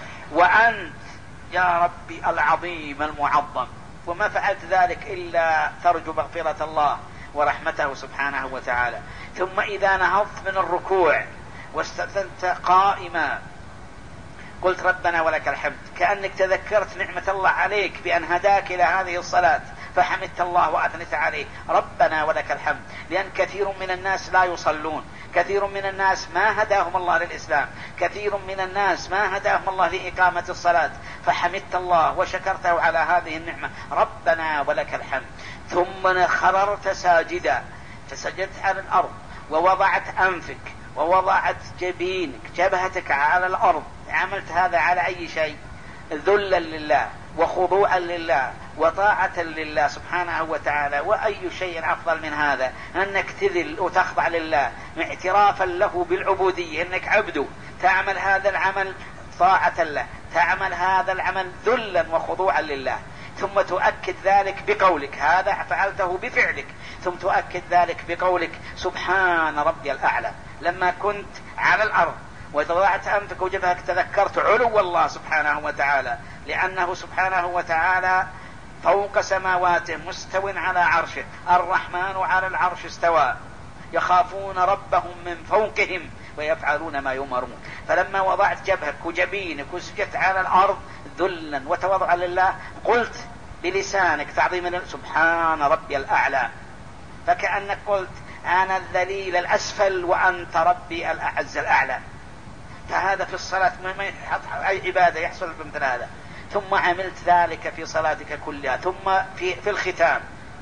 [SPEAKER 2] وأنت يا ربي العظيم المعظم، وما فعلت ذلك إلا ترجو مغفرة الله ورحمته سبحانه وتعالى. ثم إذا نهضت من الركوع واستثنت قائما قلت ربنا ولك الحمد، كأنك تذكرت نعمة الله عليك بأن هداك إلى هذه الصلاة فحمدت الله وأثنت عليه، ربنا ولك الحمد. لأن كثير من الناس لا يصلون، كثير من الناس ما هداهم الله للإسلام، كثير من الناس ما هداهم الله لإقامة الصلاة، فحمدت الله وشكرته على هذه النعمة، ربنا ولك الحمد. ثم خررت ساجدا، فسجدت على الأرض ووضعت أنفك ووضعت جبينك جبهتك على الأرض، عملت هذا على أي شيء؟ ذلا لله وخضوعا لله وطاعة لله سبحانه وتعالى. وأي شيء أفضل من هذا؟ أنك تذل وتخضع لله اعترافا له بالعبودية، أنك عبده تعمل هذا العمل طاعة له، تعمل هذا العمل ذلا وخضوعا لله، ثم تؤكد ذلك بقولك، هذا فعلته بفعلك، ثم تؤكد ذلك بقولك سبحان ربي الأعلى. لما كنت على الأرض وضعت أنفك وجبهك تذكرت علو الله سبحانه وتعالى، لأنه سبحانه وتعالى فوق سماواته مستو على عرشه، الرحمن على العرش استوى، يخافون ربهم من فوقهم ويفعلون ما يؤمرون. فلما وضعت جبهك وجبينك وسجدت على الأرض ذلا وتواضعا لله، قلت بلسانك تعظيما سبحان ربي الأعلى، فكأنك قلت أنا الذليل الأسفل وأنت ربي الأعز الأعلى. فهذا في الصلاة ما يحط أي عبادة يحصل بمثل هذا. ثم عملت ذلك في صلاتك كلها. ثم في, في الختام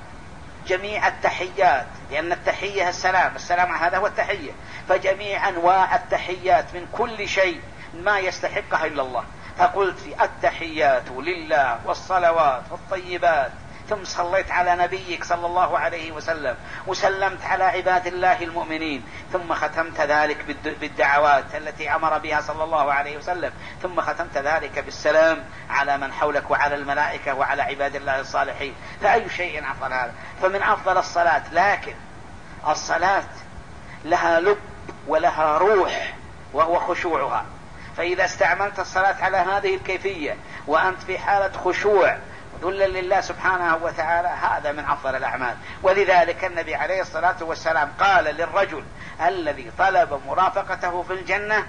[SPEAKER 2] جميع التحيات، لأن التحية السلام، السلام هذا هو التحية، فجميع أنواع التحيات من كل شيء ما يستحقها إلا الله، فقلت في التحيات لله والصلوات والطيبات. ثم صليت على نبيك صلى الله عليه وسلم وسلمت على عباد الله المؤمنين، ثم ختمت ذلك بالدعوات التي أمر بها صلى الله عليه وسلم، ثم ختمت ذلك بالسلام على من حولك وعلى الملائكة وعلى عباد الله الصالحين. فأي شيء أفضل هذا؟ فمن أفضل الصلاة. لكن الصلاة لها لب ولها روح وهو خشوعها، فإذا استعملت الصلاة على هذه الكيفية وأنت في حالة خشوع ذلا لله سبحانه وتعالى، هذا من أفضل الأعمال. ولذلك النبي عليه الصلاة والسلام قال للرجل الذي طلب مرافقته في الجنة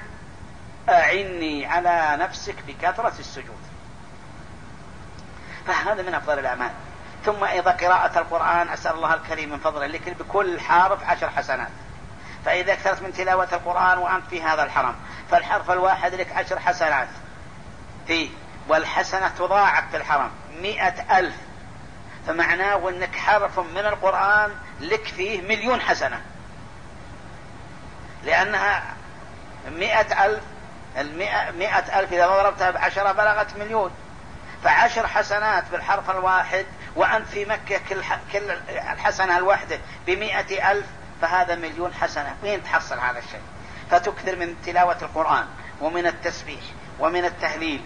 [SPEAKER 2] أعني على نفسك بكثرة السجود، فهذا من أفضل الأعمال. ثم أيضا قراءة القرآن، أسأل الله الكريم من فضله لك بكل حرف عشر حسنات، فإذا اكثرت من تلاوة القرآن وأنت في هذا الحرم فالحرف الواحد لك عشر حسنات فيه، والحسنة تضاعف في الحرم مئة ألف، فمعناه أنك حرف من القرآن لك فيه مليون حسنة، لأنها مئة ألف، المئة مئة ألف إذا ضربتها بعشرة بلغت مليون، فعشر حسنات بالحرف الواحد وأنت في مكة كل, كل الحسنة الواحدة بمئة ألف، فهذا مليون حسنة. وين تحصل هذا الشيء؟ فتكثر من تلاوة القرآن ومن التسبيح ومن التهليل،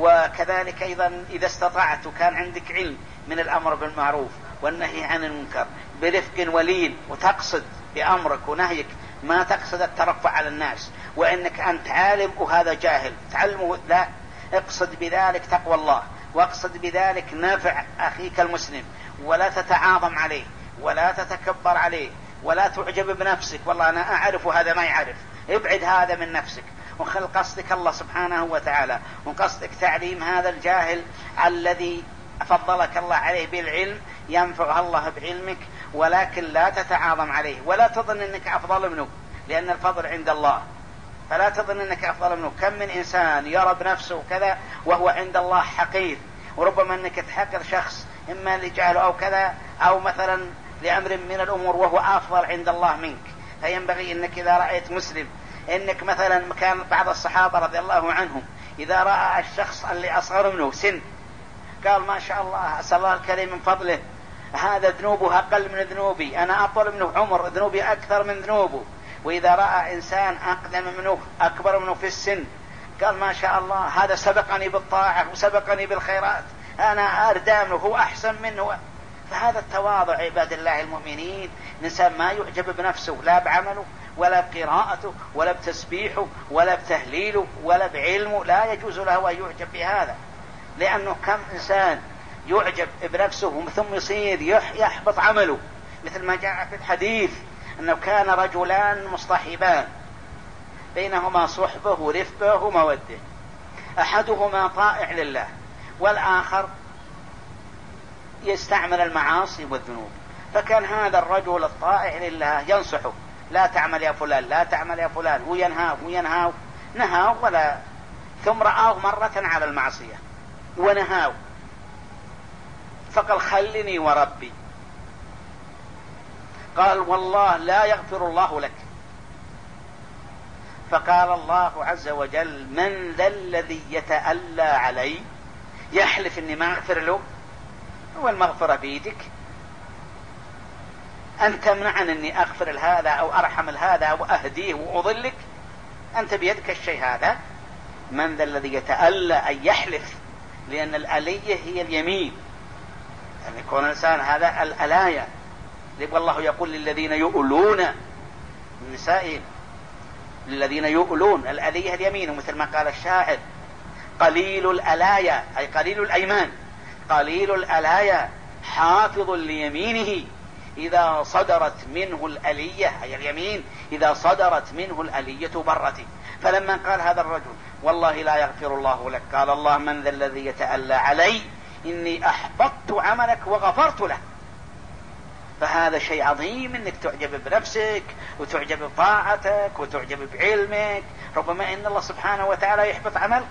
[SPEAKER 2] وكذلك أيضا إذا استطعت وكان عندك علم من الأمر بالمعروف والنهي عن المنكر برفق ولين، وتقصد بأمرك ونهيك ما تقصد الترفع على الناس وإنك أنت عالم وهذا جاهل تعلمه، لا، اقصد بذلك تقوى الله، واقصد بذلك نافع أخيك المسلم، ولا تتعاظم عليه ولا تتكبر عليه ولا تعجب بنفسك، والله أنا أعرف وهذا ما يعرف، ابعد هذا من نفسك، وخل قصدك الله سبحانه وتعالى، وقصدك تعليم هذا الجاهل الذي فضلك الله عليه بالعلم، ينفع الله بعلمك، ولكن لا تتعاظم عليه ولا تظن أنك أفضل منه، لأن الفضل عند الله، فلا تظن أنك أفضل منه. كم من إنسان يرى بنفسه كذا وهو عند الله حقير، وربما أنك تحقر شخص إما لجهل أو كذا أو مثلا لأمر من الأمور وهو أفضل عند الله منك. فينبغي أنك إذا رأيت مسلم، إنك مثلا كان بعض الصحابة رضي الله عنهم إذا رأى الشخص اللي أصغر منه سن قال ما شاء الله أسأل الله الكريم من فضله هذا ذنوبه أقل من ذنوبي، أنا أطول منه عمر ذنوبي أكثر من ذنوبه. وإذا رأى إنسان أقدم منه أكبر منه في السن قال ما شاء الله هذا سبقني بالطاعة وسبقني بالخيرات، أنا أردى منه هو أحسن منه. فهذا التواضع عباد الله المؤمنين، الإنسان ما يعجب بنفسه لا بعمله ولا بقراءته ولا بتسبيحه ولا بتهليله ولا بعلمه، لا يجوز له أن يعجب بهذا، لأنه كم إنسان يعجب بنفسه ثم يصير يحبط عمله، مثل ما جاء في الحديث أنه كان رجلان مصطحبان بينهما صحبة ورفقة ومودة، أحدهما طائع لله والآخر يستعمل المعاصي والذنوب. فكان هذا الرجل الطائع لله ينصحه: لا تعمل يا فلان، لا تعمل يا فلان، وينهاه وينهاه نهاه ولا ثم رآه مرة على المعصية ونهاه فقال: خلني وربي. قال: والله لا يغفر الله لك. فقال الله عز وجل: من ذا الذي يتألى علي؟ يحلف اني ما اغفر له؟ والمغفرة بيدك، أن تمنعني أني أغفر هذا أو أرحم هذا أو أهديه وأضلك؟ أنت بيدك الشيء هذا. من ذا الذي يتألى أن يحلف، لأن الألية هي اليمين، يعني يكون الإنسان هذا الألاية. والله يقول: للذين يؤلون من نسائهم، للذين يؤلون، الألية اليمين. ومثل ما قال الشاعر: قليل الألايا، أي قليل الأيمان، قليل الألايا حافظ ليمينه إذا صدرت منه الألية، أي اليمين، إذا صدرت منه الألية برته. فلما قال هذا الرجل: والله لا يغفر الله لك، قال الله: من ذا الذي يتألى علي؟ إني أحبطت عملك وغفرت له. فهذا شيء عظيم انك تعجب بنفسك وتعجب بطاعتك وتعجب بعلمك. ربما ان الله سبحانه وتعالى يحبط عملك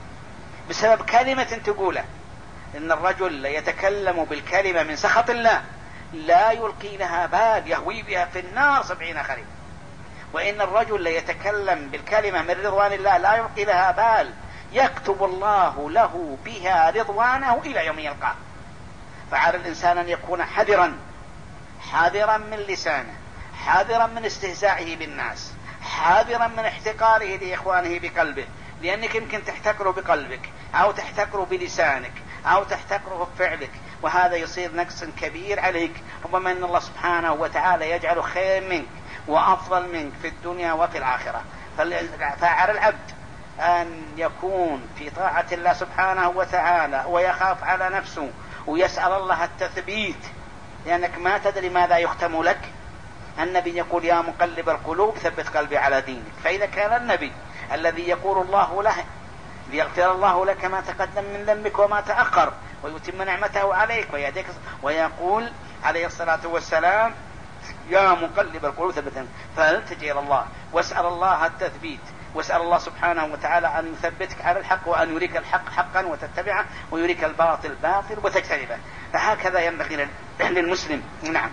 [SPEAKER 2] بسبب كلمة تقوله. ان الرجل يتكلم بالكلمة من سخط الله لا يلقي لها بال، يهوي بها في النار سبعين خريف. وان الرجل يتكلم بالكلمة من رضوان الله لا يلقي لها بال، يكتب الله له بها رضوانه الى يوم يلقاه. فعلى الانسان ان يكون حذرا حاذرا من لسانه، حاذرا من استهزائه بالناس، حاذرا من احتقاره لإخوانه بقلبه، لأنك يمكن تحتقره بقلبك أو تحتقره بلسانك أو تحتقره بفعلك، وهذا يصير نقص كبير عليك. ربما أن الله سبحانه وتعالى يجعل خير منك وأفضل منك في الدنيا وفي الآخرة. فعلى العبد أن يكون في طاعة الله سبحانه وتعالى ويخاف على نفسه ويسأل الله التثبيت، لأنك ما تدري ماذا يختم لك. النبي يقول: يا مقلب القلوب ثبت قلبي على دينك. فإذا كان النبي الذي يقول الله له ليغفر الله لك ما تقدم من ذنبك وما تأخر ويتم نعمته عليك ويهديك، ويقول عليه الصلاة والسلام: يا مقلب القلوب ثبت، فالتجئ إلى الله واسأل الله التثبيت، واسأل الله سبحانه وتعالى أن يثبتك على الحق وأن يريك الحق حقا وتتبعه ويريك الباطل باطل وتجتنبه. فهكذا ينبغي للمسلم. نعم.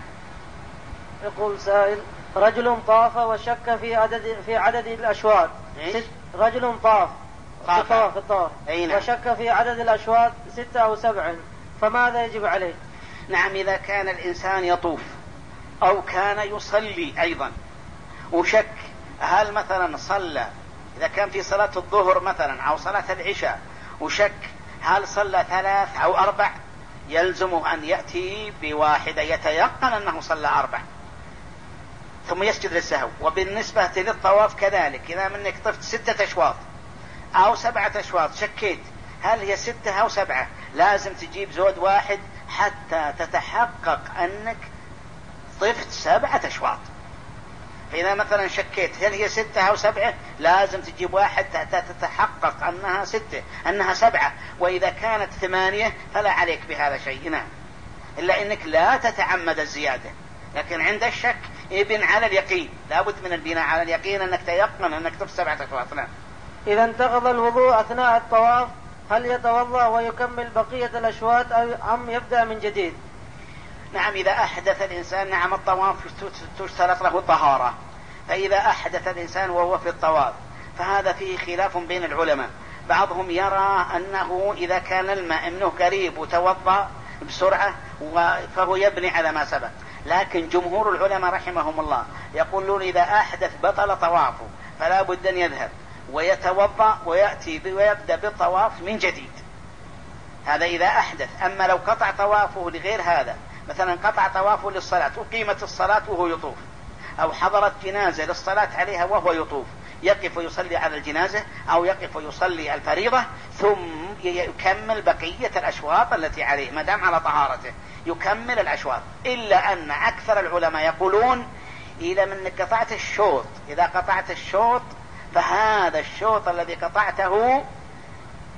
[SPEAKER 1] يقول سائل: رجل طاف وشك في عدد في عدد الأشواط.
[SPEAKER 2] إيه؟
[SPEAKER 1] رجل طاف
[SPEAKER 2] طاف
[SPEAKER 1] في الطواف
[SPEAKER 2] نعم.
[SPEAKER 1] وشك في عدد الأشواط ستة أو سبع، فماذا يجب عليه؟
[SPEAKER 2] نعم، إذا كان الإنسان يطوف أو كان يصلي أيضا وشك هل مثلا صلى، إذا كان في صلاة الظهر مثلا أو صلاة العشاء وشك هل صلى ثلاث أو أربع، يلزمه أن يأتي بواحدة يتيقن أنه صلى أربع ثم يسجد للسهو. وبالنسبة للطواف كذلك، إذا منك طفت ستة أشواط أو سبعة أشواط شكيت هل هي ستة أو سبعة، لازم تجيب زود واحد حتى تتحقق أنك طفت سبعة أشواط. فإذا مثلا شكيت هل هي ستة أو سبعة، لازم تجيب واحد حتى تتحقق أنها ستة أنها سبعة. وإذا كانت ثمانية فلا عليك بهذا شيء، نعم، إلا أنك لا تتعمد الزيادة. لكن عند الشك ابن على اليقين، لابد من البناء على اليقين أنك تيقن أنك طفت سبعة أشواط. نعم.
[SPEAKER 1] إذا انتقض الوضوء أثناء الطواف هل يتوضأ ويكمل بقية الأشواط أم يبدأ من جديد؟
[SPEAKER 2] نعم، إذا أحدث الإنسان، نعم، الطواف تشترط له طهارة. فإذا أحدث الإنسان وهو في الطواف فهذا فيه خلاف بين العلماء. بعضهم يرى أنه إذا كان الماء منه قريب وتوضأ بسرعة فهو يبني على ما سبق، لكن جمهور العلماء رحمهم الله يقولون إذا أحدث بطل طوافه فلا بد أن يذهب ويتوضأ ويأتي ويبدأ بالطواف من جديد. هذا إذا أحدث. أما لو قطع طوافه لغير هذا، مثلا قطع طوافه للصلاة وقيمت الصلاة وهو يطوف، أو حضرت جنازة للصلاة عليها وهو يطوف، يقف ويصلي على الجنازة أو يقف ويصلي الفريضة ثم يكمل بقية الأشواط التي عليه ما دام على طهارته، يكمل الأشواط. إلا أن أكثر العلماء يقولون إذا من قطعت الشوط، إذا قطعت الشوط فهذا الشوط الذي قطعته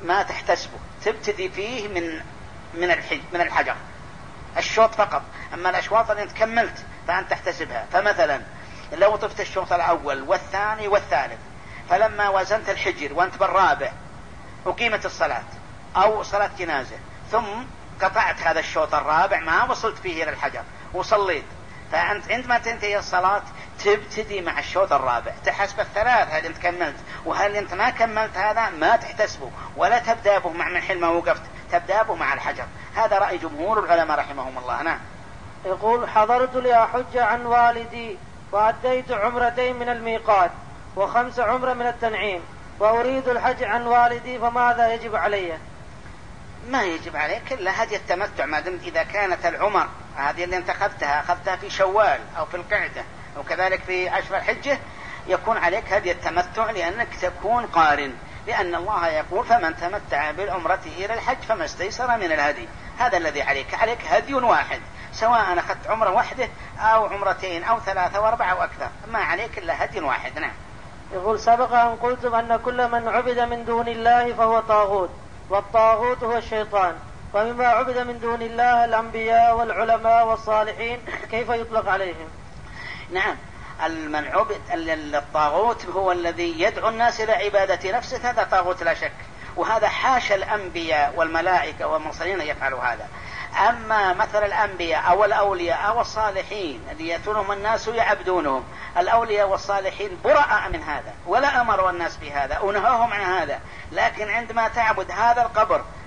[SPEAKER 2] ما تحتسبه، تبتدي فيه من من الحج من الحجر الشوط فقط. أما الأشواط اللي أنت كملت فأنت تحتسبها. فمثلا لو طفت الشوط الأول والثاني والثالث، فلما وزنت الحجر وأنت بالرابع أقيمت الصلاة أو صلاة جنازة، ثم قطعت هذا الشوط الرابع ما وصلت فيه إلى الحجر وصليت، فأنت عندما تنتهي الصلاة تبتدي مع الشوط الرابع، تحسب الثلاث هل أنت كملت، وهل أنت ما كملت هذا ما تحتسبه ولا تبدأ به مع من حين ما وقفت، تبدأ به مع الحجر. هذا رأي جمهور العلماء رحمهم الله. نعم.
[SPEAKER 1] يقول: حضرت لأحج عن والدي وأديت عمرتين من الميقات وخمس عمرة من التنعيم، وأريد الحج عن والدي، فماذا يجب علي؟
[SPEAKER 2] ما يجب عليك إلا هدي التمتع، ما دمت إذا كانت العمر هذه اللي انت أخذتها أخذتها في شوال أو في القعدة وكذلك في عشر الحجة، يكون عليك هدي التمتع لأنك تكون قارن، لأن الله يقول: فمن تمتع بالعمرة إلى الحج فما استيسر من الهدي. هذا الذي عليك، عليك هدي واحد، سواء أخذت عمرة واحدة أو عمرتين أو ثلاثة وأربعة أو أكثر، ما عليك إلا هدي واحد. نعم.
[SPEAKER 1] يقول: سبق أن قلتم أن كل من عبد من دون الله فهو طاغوت، والطاغوت هو الشيطان، ومما عبد من دون الله الأنبياء والعلماء والصالحين، كيف يطلق عليهم؟
[SPEAKER 2] نعم، من عبد الطاغوت هو الذي يدعو الناس إلى عبادة نفسه، هذا طاغوت لا شك، وهذا حاشا الأنبياء والملائكة والمرسلين يفعلوا هذا. أما مثل الأنبياء أو الأولياء أو الصالحين الذي يأتونهم الناس يعبدونهم، الأولياء والصالحين براء من هذا، ولا أمروا الناس بهذا ونهاهم عن هذا، لكن عندما تعبد هذا القبر